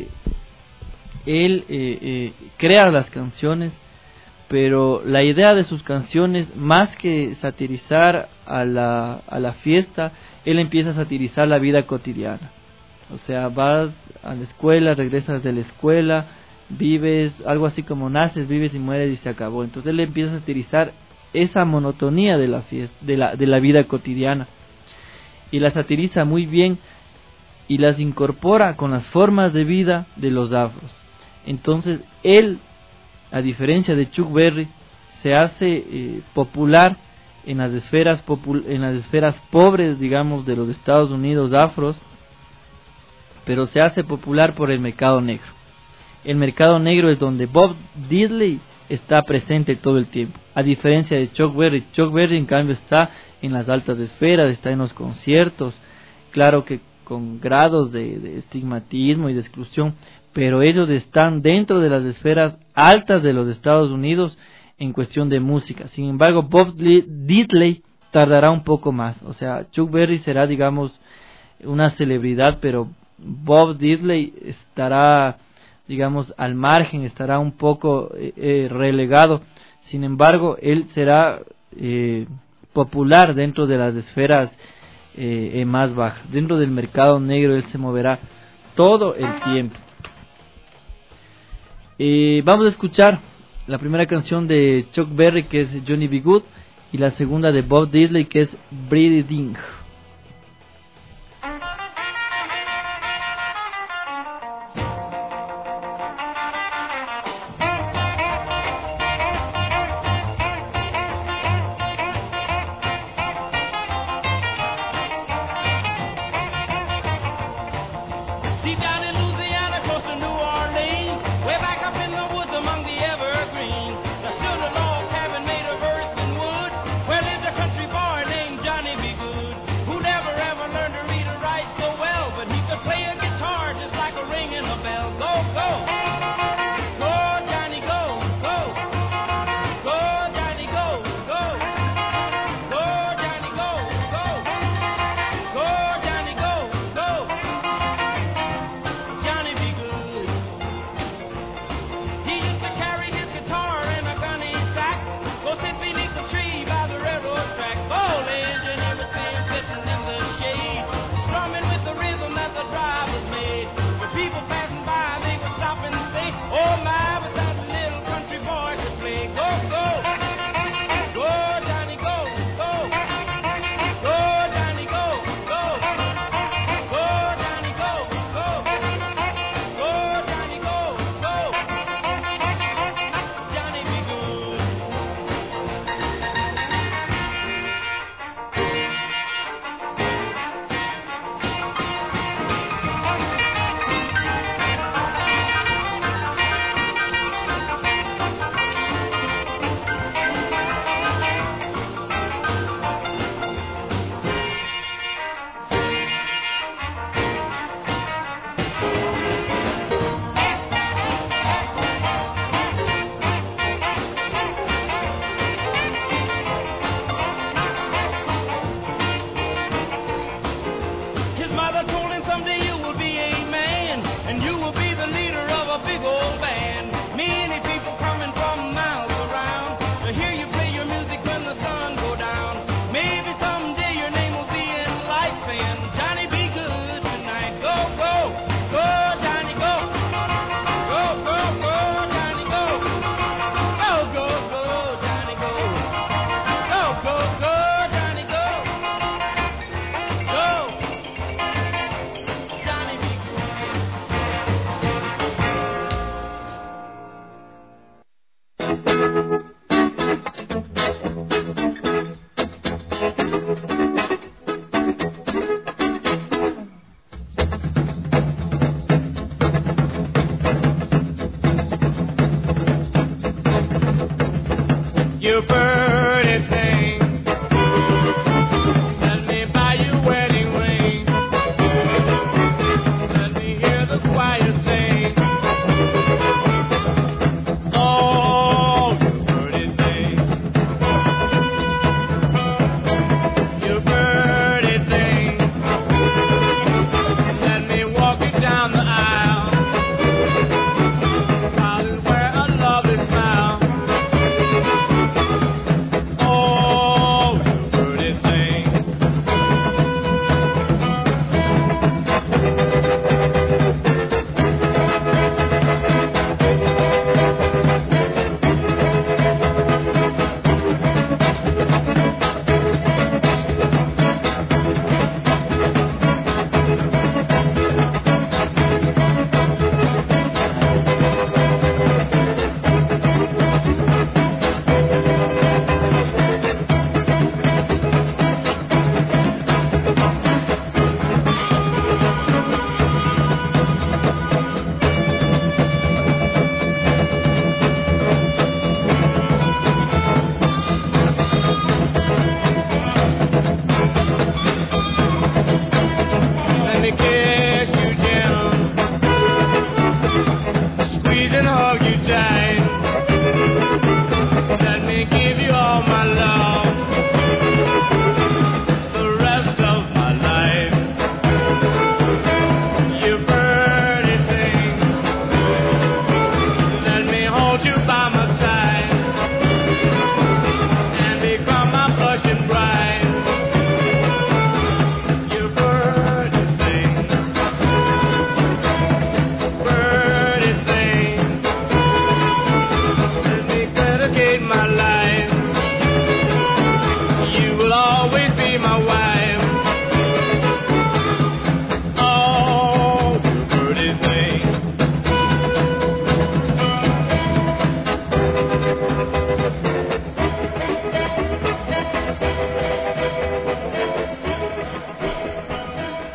él crea las canciones, pero la idea de sus canciones, más que satirizar a la fiesta, él empieza a satirizar la vida cotidiana. O sea, vas a la escuela, regresas de la escuela, vives, algo así como naces, vives y mueres y se acabó. Entonces él empieza a satirizar esa monotonía de la fiesta, de la vida cotidiana, y la satiriza muy bien y las incorpora con las formas de vida de los afros. Entonces él, a diferencia de Chuck Berry, se hace popular en las esferas pobres, digamos, de los Estados Unidos afros, pero se hace popular por el mercado negro. El mercado negro es donde Bob Diddley está presente todo el tiempo. A diferencia de Chuck Berry en cambio está en las altas esferas, está en los conciertos, claro que con grados de estigmatismo y de exclusión, pero ellos están dentro de las esferas altas de los Estados Unidos en cuestión de música. Sin embargo, Bob Diddley tardará un poco más. O sea, Chuck Berry será, digamos, una celebridad, pero Bob Diddley estará, digamos, al margen, estará un poco relegado. Sin embargo, él será popular dentro de las esferas más bajas. Dentro del mercado negro él se moverá todo el tiempo. Vamos a escuchar la primera canción de Chuck Berry, que es Johnny B. Good, y la segunda de Bob Diddley, que es Breathing. Deep down in Louisiana, close to New Orleans, way back up in the woods among the evergreens, there stood a log cabin made of earth and wood, where lived a country boy named Johnny B. Good.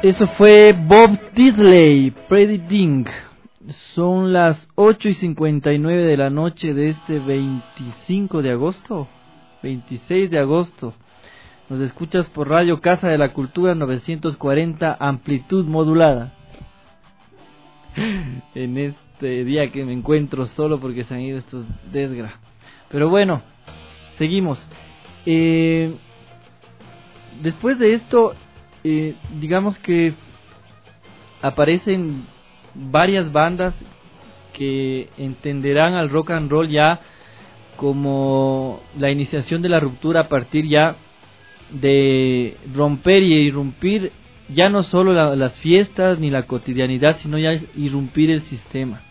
Eso fue Bob Diddley, Pretty Thing. Son las 8:59 de la noche de este 25 de agosto, 26 de agosto. Nos escuchas por Radio Casa de la Cultura 940, amplitud modulada. En este día que me encuentro solo porque se han ido estos desgra. Pero bueno, seguimos. Después de esto, digamos que aparecen varias bandas que entenderán al rock and roll ya como la iniciación de la ruptura a partir ya de romper y irrumpir ya no solo las fiestas ni la cotidianidad, sino ya es irrumpir el sistema.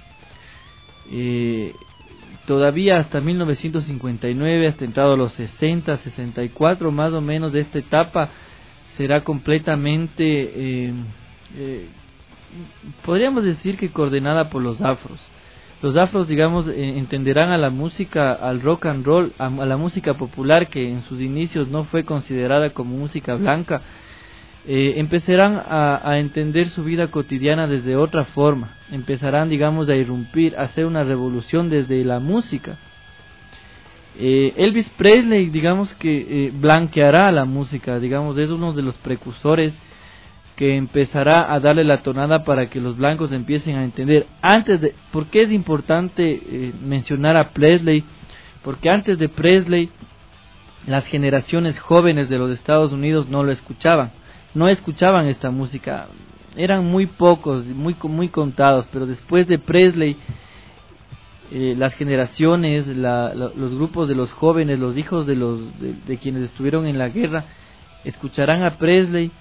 Todavía hasta 1959, hasta entrado a los 60, 64 más o menos de esta etapa, será completamente, podríamos decir que coordenada por los afros. Los afros, digamos, entenderán a la música, al rock and roll, a la música popular, que en sus inicios no fue considerada como música blanca, empezarán a entender su vida cotidiana desde otra forma. Empezarán, digamos, a irrumpir, a hacer una revolución desde la música. Elvis Presley, digamos que blanqueará la música, digamos, es uno de los precursores que empezará a darle la tonada para que los blancos empiecen a entender. ¿Por qué es importante mencionar a Presley? Porque antes de Presley, las generaciones jóvenes de los Estados Unidos no lo escuchaban, no escuchaban esta música, eran muy pocos, muy contados, pero después de Presley, las generaciones, los grupos de los jóvenes, los hijos de quienes estuvieron en la guerra, escucharán a Presley,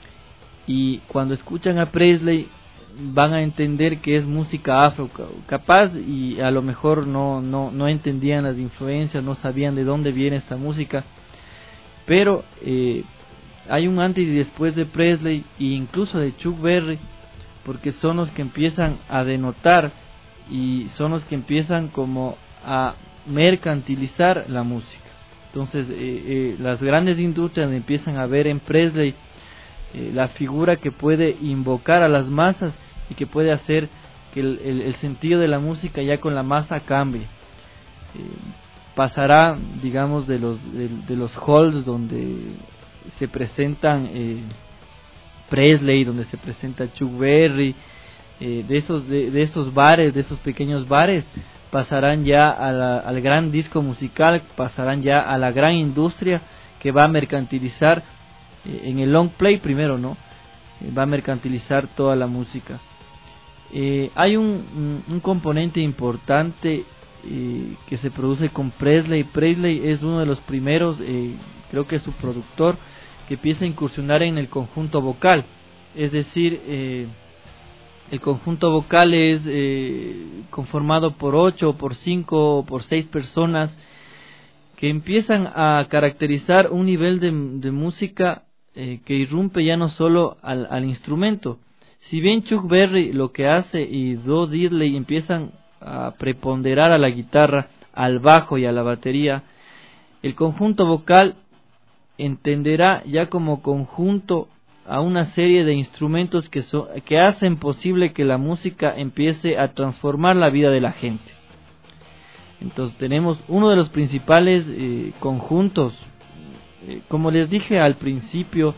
y cuando escuchan a Presley van a entender que es música afro, capaz, y a lo mejor no entendían las influencias, no sabían de dónde viene esta música, pero hay un antes y después de Presley e incluso de Chuck Berry, porque son los que empiezan a denotar y son los que empiezan como a mercantilizar la música. Entonces las grandes industrias empiezan a ver en Presley la figura que puede invocar a las masas y que puede hacer que el sentido de la música ya con la masa cambie. Pasará, digamos, de los halls donde se presentan Presley, donde se presenta Chuck Berry, de esos bares, de esos pequeños bares, pasarán ya al gran disco musical, pasarán ya a la gran industria que va a mercantilizar en el long play primero, ¿no? Va a mercantilizar toda la música. Hay un componente importante que se produce con Presley. Presley es uno de los primeros, creo que es su productor, que empieza a incursionar en el conjunto vocal. Es decir, el conjunto vocal es conformado por 8, por 5, por 6 personas que empiezan a caracterizar un nivel de música que irrumpe ya no solo al instrumento. Si bien Chuck Berry lo que hace y Bo Diddley empiezan a preponderar a la guitarra, al bajo y a la batería, el conjunto vocal entenderá ya como conjunto a una serie de instrumentos que hacen posible que la música empiece a transformar la vida de la gente. Entonces tenemos uno de los principales conjuntos. Como les dije al principio,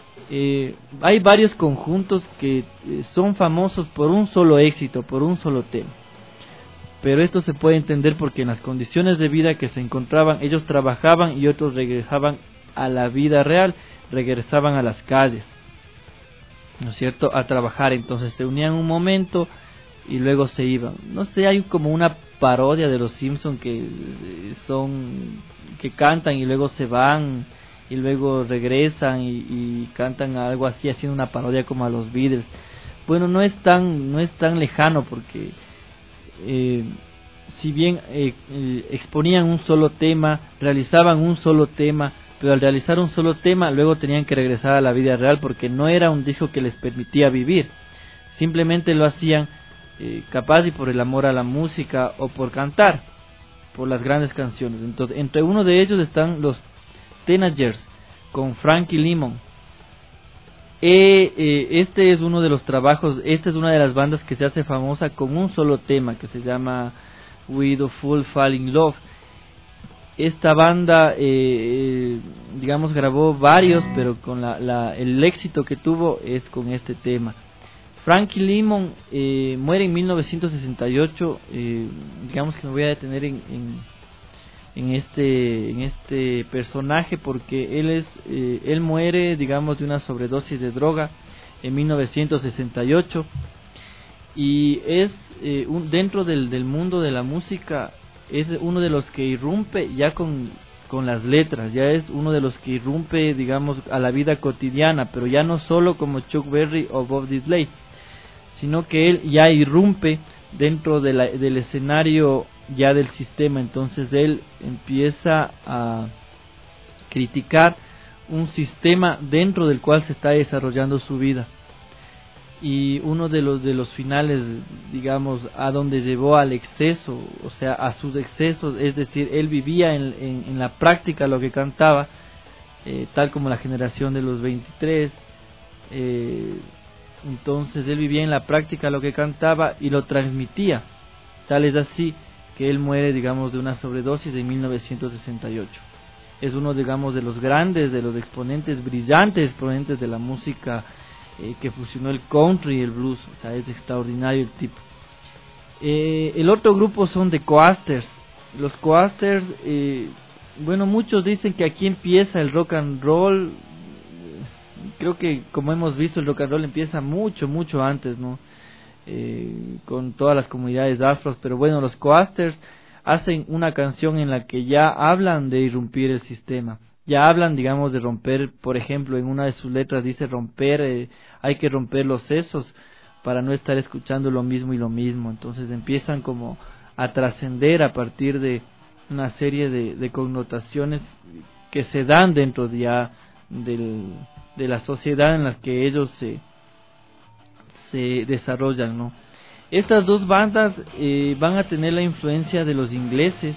hay varios conjuntos que son famosos por un solo éxito, por un solo tema. Pero esto se puede entender porque en las condiciones de vida que se encontraban, ellos trabajaban y otros regresaban a la vida real, regresaban a las calles, ¿no es cierto?, a trabajar. Entonces se unían un momento y luego se iban. No sé, hay como una parodia de los Simpsons que cantan y luego se van y luego regresan y cantan algo así, haciendo una parodia como a los Beatles. Bueno, no es tan lejano porque si bien exponían un solo tema, realizaban un solo tema, pero al realizar un solo tema luego tenían que regresar a la vida real porque no era un disco que les permitía vivir, simplemente lo hacían capaz y por el amor a la música o por cantar, por las grandes canciones. Entonces, entre uno de ellos están los Teenagers con Frankie Lymon. Este es uno de los trabajos, esta es una de las bandas que se hace famosa con un solo tema que se llama We the Fool Fall in Love. Esta banda, digamos, grabó varios, pero con el éxito que tuvo es con este tema. Frankie Lymon muere en 1968. Digamos que me voy a detener en este personaje porque él muere, digamos, de una sobredosis de droga en 1968 y es dentro del mundo de la música, es uno de los que irrumpe ya con las letras, ya es uno de los que irrumpe, digamos, a la vida cotidiana, pero ya no solo como Chuck Berry o Bob Diddley, sino que él ya irrumpe dentro del escenario ya del sistema. Entonces él empieza a criticar un sistema dentro del cual se está desarrollando su vida, y uno de los finales, digamos, a donde llevó al exceso, o sea, a sus excesos, es decir, él vivía en la práctica lo que cantaba, tal como la generación de los 23, entonces él vivía en la práctica lo que cantaba y lo transmitía, tal es así que él muere, digamos, de una sobredosis en 1968. Es uno, digamos, de los grandes, de los exponentes, brillantes exponentes de la música que fusionó el country y el blues, o sea, es extraordinario el tipo. El otro grupo son The Coasters. Los Coasters, bueno, muchos dicen que aquí empieza el rock and roll. Creo que, como hemos visto, el rock and roll empieza mucho antes, ¿no? Con todas las comunidades afros, pero bueno, los Coasters hacen una canción en la que ya hablan de irrumpir el sistema, ya hablan, digamos, de romper. Por ejemplo, en una de sus letras dice romper, hay que romper los sesos para no estar escuchando lo mismo y lo mismo. Entonces empiezan como a trascender a partir de una serie de connotaciones que se dan dentro ya de la sociedad en la que ellos se desarrollan, ¿no? Estas dos bandas van a tener la influencia de los ingleses,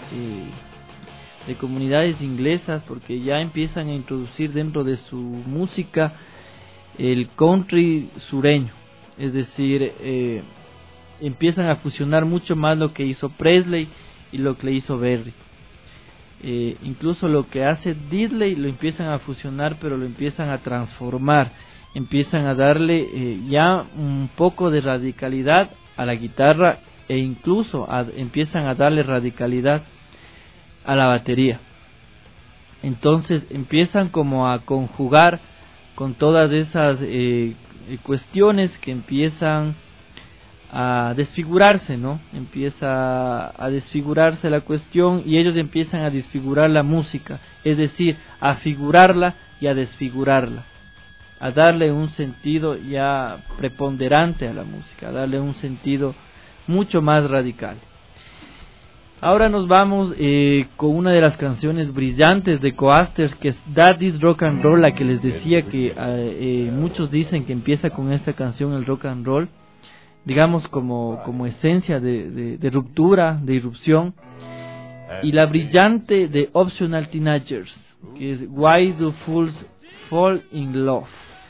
de comunidades inglesas, porque ya empiezan a introducir dentro de su música el country sureño, es decir, empiezan a fusionar mucho más lo que hizo Presley y lo que le hizo Berry. Incluso lo que hace Diddley lo empiezan a fusionar, pero lo empiezan a transformar, empiezan a darle ya un poco de radicalidad a la guitarra, e incluso empiezan a darle radicalidad a la batería. Entonces empiezan como a conjugar con todas esas cuestiones que empiezan a desfigurarse, ¿no? Empieza a desfigurarse la cuestión y ellos empiezan a desfigurar la música, es decir, a figurarla y a desfigurarla, a darle un sentido ya preponderante a la música, a darle un sentido mucho más radical. Ahora nos vamos con una de las canciones brillantes de Coasters, que es That Is Rock and Roll, la que les decía que muchos dicen que empieza con esta canción el rock and roll, digamos como esencia de ruptura, de irrupción, y la brillante de Optional Teenagers, que es Why Do Fools Fall in Love.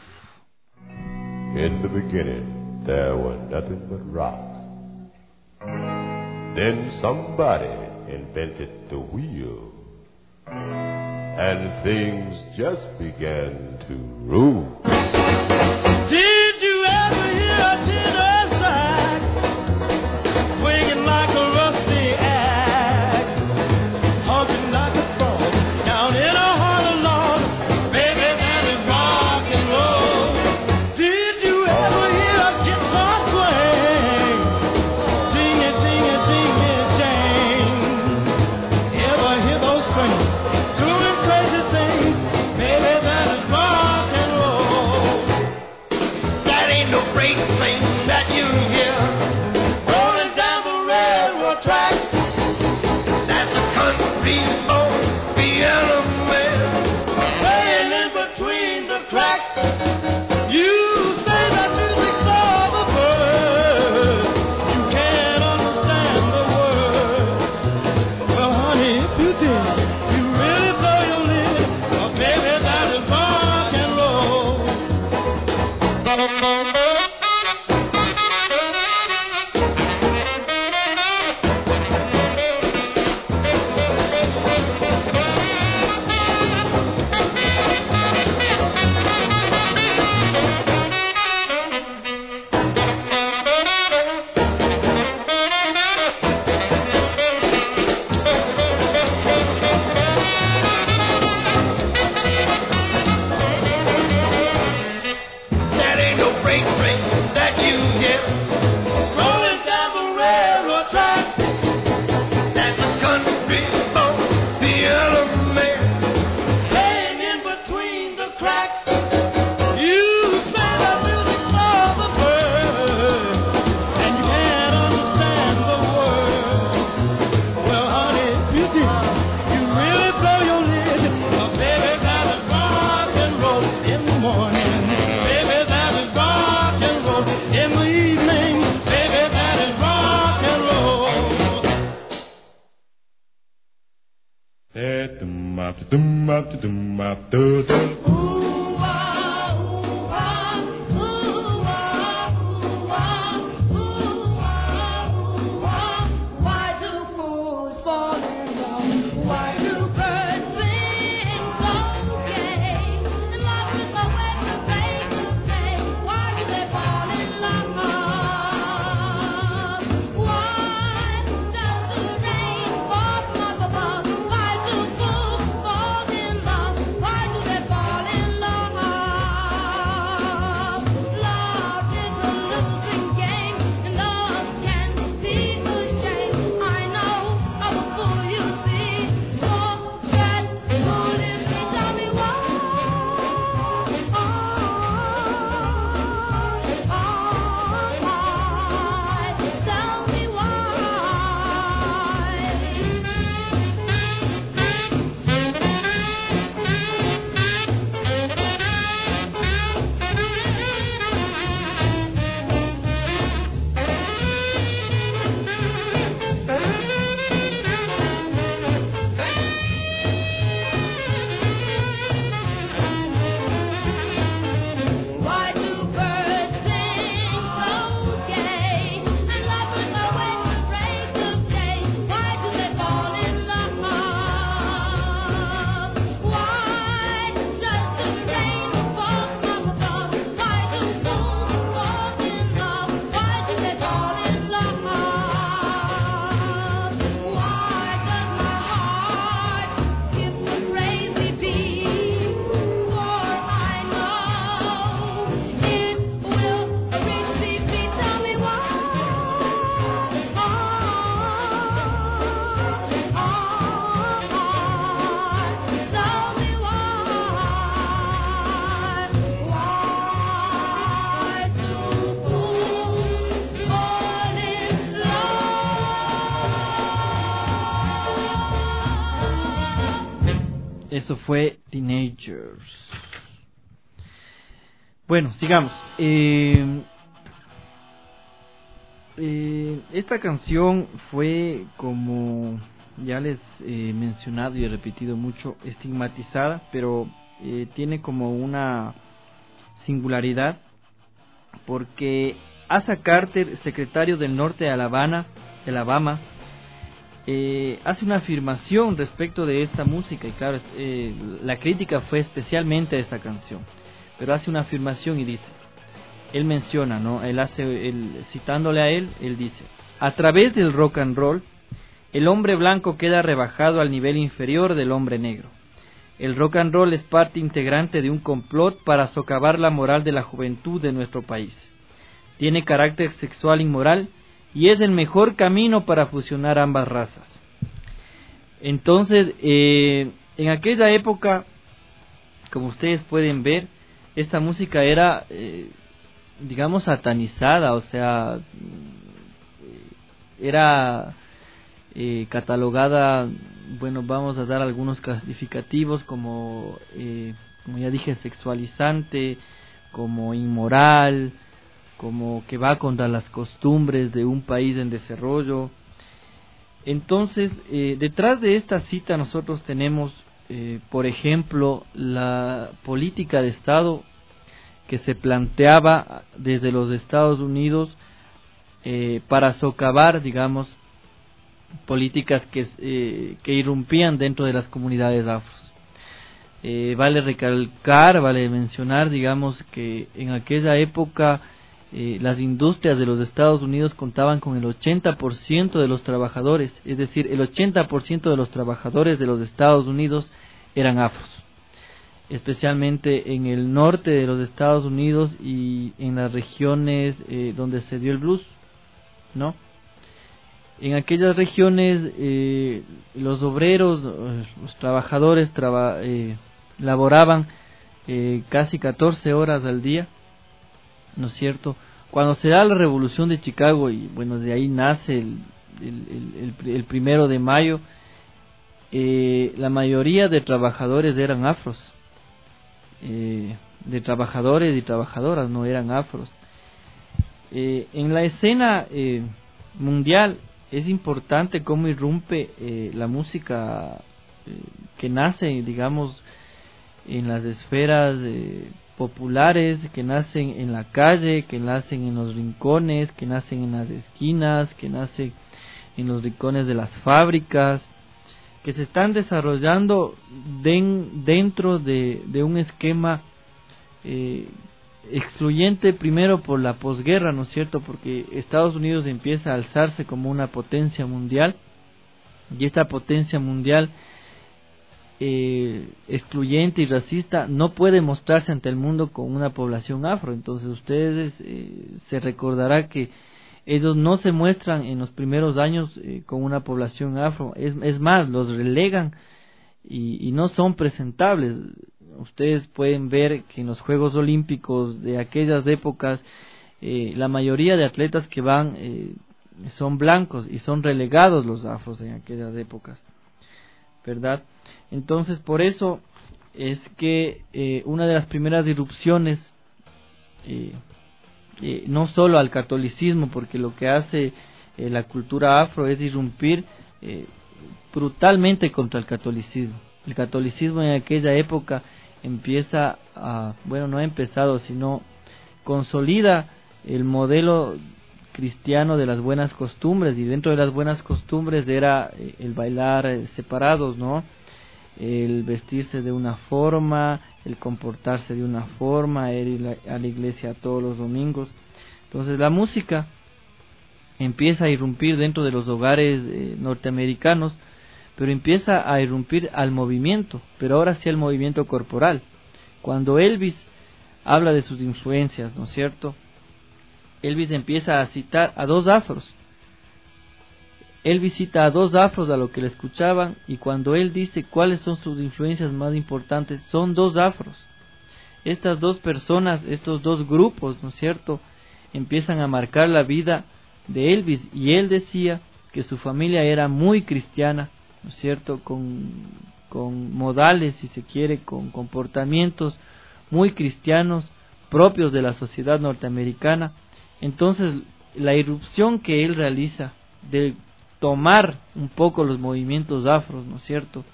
In the beginning there were nothing but rocks. Then somebody invented the wheel, and things just began to roll. Did you ever hear a tenor sax swinging like a rusty axe, talking like a frog down in a hollow log? Baby, that is rock and roll. Did you ever hear a guitar playing? Jingy, jingy, jingy, jang. Ever hear those strings doing crazy things? Baby, that is rock and roll. That ain't no great thing that you hear rolling down the railroad tracks. That's a country old piano man playing in between the cracks. You say that music's all the bird, you can't understand the word. Well, honey, if you did, you really blow your lid. Oh, baby, that is rock and roll. Why do fools fall in love? Why do birds sing so gay? And love is my way to play, to play. Why do they fall in love? Why does the rain fall from up above? Why do fools fall in love? Why do they fall in love? Love is a losing game, and love can be a shame. I know I will fool you, see. Oh, that fool is me. Tell me why. Tell me why do birds sing so gay? And love is my way to break the day. Why do they fall in love? Why does the rain fall from above? Why do fools fall in love? Why do they fall in love? Why does my heart skip a crazy beat? For I know it will receive me. Tell me why. Tell me why. Why do fools fall in love? Eso fue Teenagers. Bueno, sigamos. Esta canción fue, como ya les he mencionado y he repetido mucho, estigmatizada, pero tiene como una singularidad, porque Asa Carter, secretario del norte de Alabama, hace una afirmación respecto de esta música, y claro, la crítica fue especialmente a esta canción, pero hace una afirmación y dice, él menciona, ¿no? Citándole a él dice: a través del rock and roll, el hombre blanco queda rebajado al nivel inferior del hombre negro. El rock and roll es parte integrante de un complot para socavar la moral de la juventud de nuestro país. Tiene carácter sexual inmoral y es el mejor camino para fusionar ambas razas. Entonces, en aquella época, como ustedes pueden ver, esta música era, digamos, satanizada, o sea, era catalogada, bueno, vamos a dar algunos clasificativos como ya dije, sexualizante, como inmoral, como que va contra las costumbres de un país en desarrollo. Entonces, detrás de esta cita nosotros tenemos, por ejemplo, la política de Estado que se planteaba desde los Estados Unidos para socavar, digamos, políticas que irrumpían dentro de las comunidades afros. Vale recalcar, vale mencionar, digamos, que en aquella época las industrias de los Estados Unidos contaban con el 80% de los trabajadores, es decir, el 80% de los trabajadores de los Estados Unidos eran afros, especialmente en el norte de los Estados Unidos y en las regiones donde se dio el blues, ¿no? En aquellas regiones los obreros, los trabajadores laboraban casi 14 horas al día, ¿no es cierto? Cuando se da la Revolución de Chicago, y bueno, de ahí nace el 1 de mayo, la mayoría de trabajadores eran afros, de trabajadores y trabajadoras, no eran afros. En la escena mundial es importante cómo irrumpe la música que nacen, digamos, en las esferas populares, que nacen en la calle, que nacen en los rincones, que nacen en las esquinas, que nacen en los rincones de las fábricas, que se están desarrollando dentro de un esquema excluyente, primero por la posguerra, ¿no es cierto? Porque Estados Unidos empieza a alzarse como una potencia mundial, y esta potencia mundial excluyente y racista no puede mostrarse ante el mundo con una población afro. Entonces ustedes se recordará que ellos no se muestran en los primeros años con una población afro, es más, los relegan y no son presentables. Ustedes pueden ver que en los Juegos Olímpicos de aquellas épocas la mayoría de atletas que van son blancos y son relegados los afros en aquellas épocas, ¿verdad? Entonces por eso es que una de las primeras irrupciones, no solo al catolicismo, porque lo que hace la cultura afro es irrumpir brutalmente contra el catolicismo. El catolicismo en aquella época empieza a, bueno, no ha empezado, sino consolida el modelo cristiano de las buenas costumbres, y dentro de las buenas costumbres era el bailar separados, ¿no? El vestirse de una forma, el comportarse de una forma, ir a la iglesia todos los domingos. Entonces la música empieza a irrumpir dentro de los hogares norteamericanos, pero empieza a irrumpir al movimiento, pero ahora sí al movimiento corporal. Cuando Elvis habla de sus influencias, ¿no es cierto? Elvis empieza a citar a dos afros. Elvis cita a dos afros a lo que le escuchaban, y cuando él dice cuáles son sus influencias más importantes, son dos afros. Estas dos personas, estos dos grupos, ¿no es cierto?, empiezan a marcar la vida de Elvis, y él decía que su familia era muy cristiana, ¿no es cierto?, con modales, si se quiere, con comportamientos muy cristianos propios de la sociedad norteamericana. Entonces la irrupción que él realiza de tomar un poco los movimientos afros, ¿no es cierto?,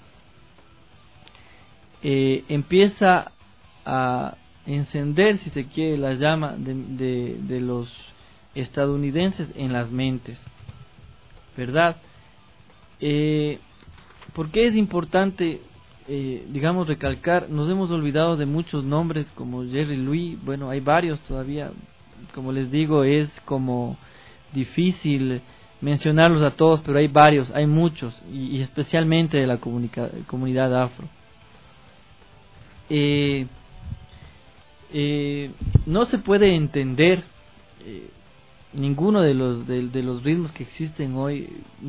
empieza a encender, si se quiere, la llama de los estadounidenses en las mentes, ¿verdad? ¿Por qué es importante, digamos, recalcar? Nos hemos olvidado de muchos nombres como Jerry Lee, bueno, hay varios todavía, como les digo, es como difícil mencionarlos a todos, pero hay varios, hay muchos, y especialmente de la comunidad afro. No se puede entender ninguno de los ritmos que existen hoy,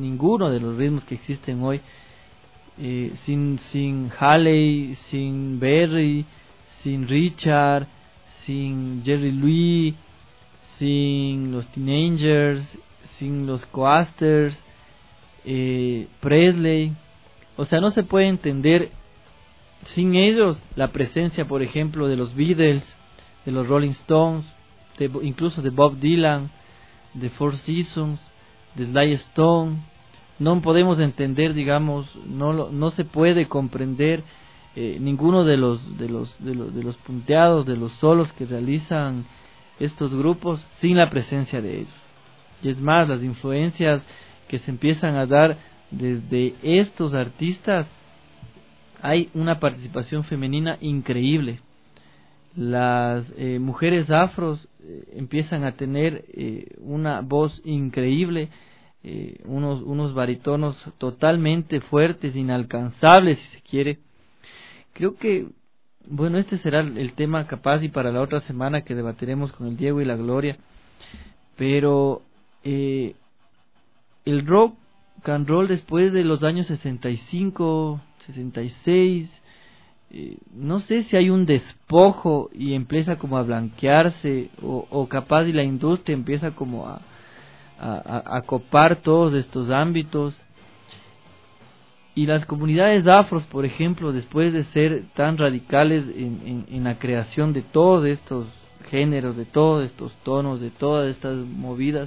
sin Haley, sin Berry, sin Richard, sin Jerry Lee, sin los Teenagers, sin los Coasters, Presley. O sea, no se puede entender sin ellos la presencia, por ejemplo, de los Beatles, de los Rolling Stones, incluso de Bob Dylan, de Four Seasons, de Sly Stone. No podemos entender, digamos, no se puede comprender ninguno de los punteados, de los solos que realizan estos grupos sin la presencia de ellos. Y es más, las influencias que se empiezan a dar desde estos artistas, hay una participación femenina increíble. Las mujeres afros empiezan a tener una voz increíble, unos baritonos totalmente fuertes, inalcanzables, si se quiere. Creo que, bueno, este será el tema capaz y para la otra semana que debatiremos con el Diego y la Gloria. Pero el rock and roll después de los años 65, 66, no sé si hay un despojo y empieza como a blanquearse, o capaz y la industria empieza como a copar todos estos ámbitos, y las comunidades afros, por ejemplo, después de ser tan radicales en la creación de todos estos géneros, de todos estos tonos, de todas estas movidas,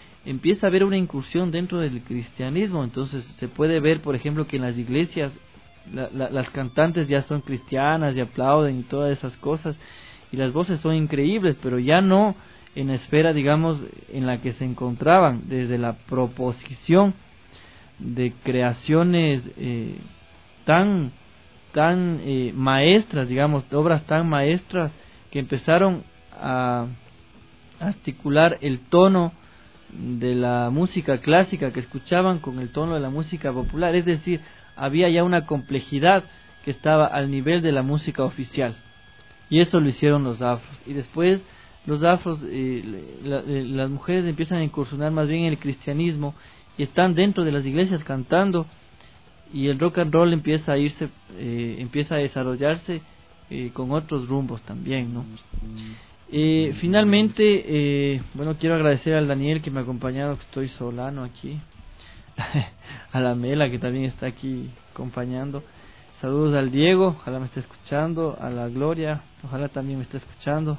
empieza a haber una incursión dentro del cristianismo. Entonces se puede ver, por ejemplo, que en las iglesias las cantantes ya son cristianas y aplauden y todas esas cosas, y las voces son increíbles, pero ya no en la esfera, digamos, en la que se encontraban, desde la proposición de creaciones tan maestras, digamos, obras tan maestras que empezaron a articular el tono de la música clásica que escuchaban con el tono de la música popular, es decir, había ya una complejidad que estaba al nivel de la música oficial, y eso lo hicieron los afros. Y después los afros, las mujeres empiezan a incursionar más bien en el cristianismo y están dentro de las iglesias cantando, y el rock and roll empieza a irse, empieza a desarrollarse con otros rumbos también, ¿no? Finalmente, bueno, quiero agradecer al Daniel que me ha acompañado, que estoy solano aquí, a la Mela que también está aquí acompañando. Saludos al Diego, ojalá me esté escuchando, a la Gloria, ojalá también me esté escuchando.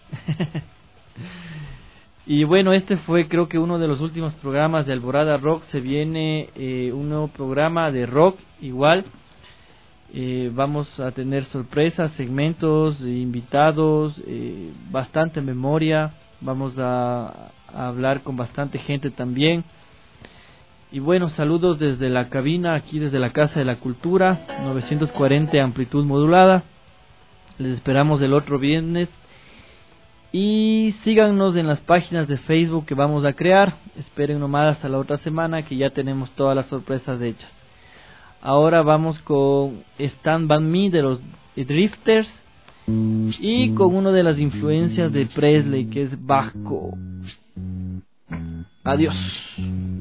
Y bueno, este fue, creo que uno de los últimos programas de Alborada Rock. Se viene un nuevo programa de rock igual. Vamos a tener sorpresas, segmentos, invitados, bastante memoria. Vamos a hablar con bastante gente también. Y bueno, saludos desde la cabina, aquí desde la Casa de la Cultura, 940 amplitud modulada. Les esperamos el otro viernes. Y síganos en las páginas de Facebook que vamos a crear. Esperen nomás hasta la otra semana, que ya tenemos todas las sorpresas hechas. Ahora vamos con Stand By Me de los Drifters, y con una de las influencias de Presley, que es Baco. Adiós.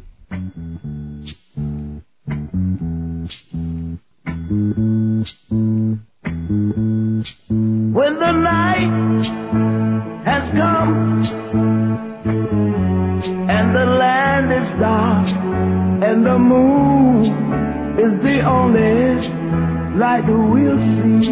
When the night has come and the land is dark and the moon is the only light we'll see,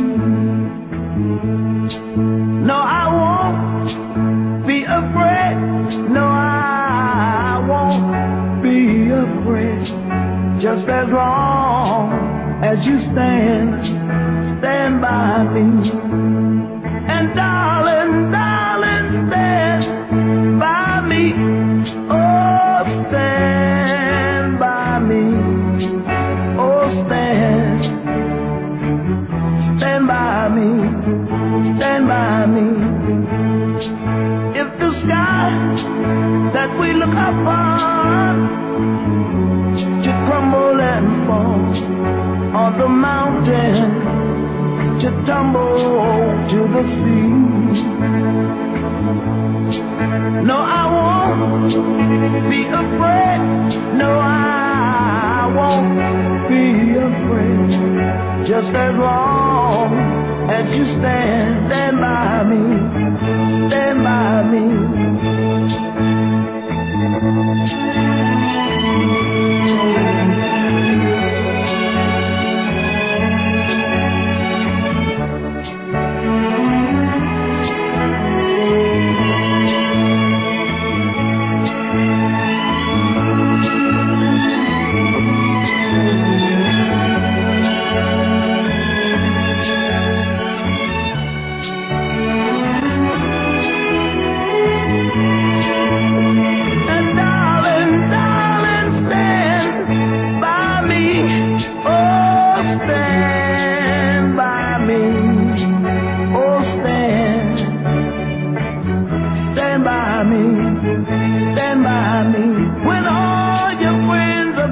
no, I won't be afraid. No, I won't be afraid. Just as long as you stand by me. And darling, darling, stand by me. Oh, stand by me. Oh, stand by me. Stand by me. If the sky that we look upon should crumble and fall on the mountain, to tumble to the sea, no, I won't be afraid. No, I won't be afraid. Just as long as you stand by me.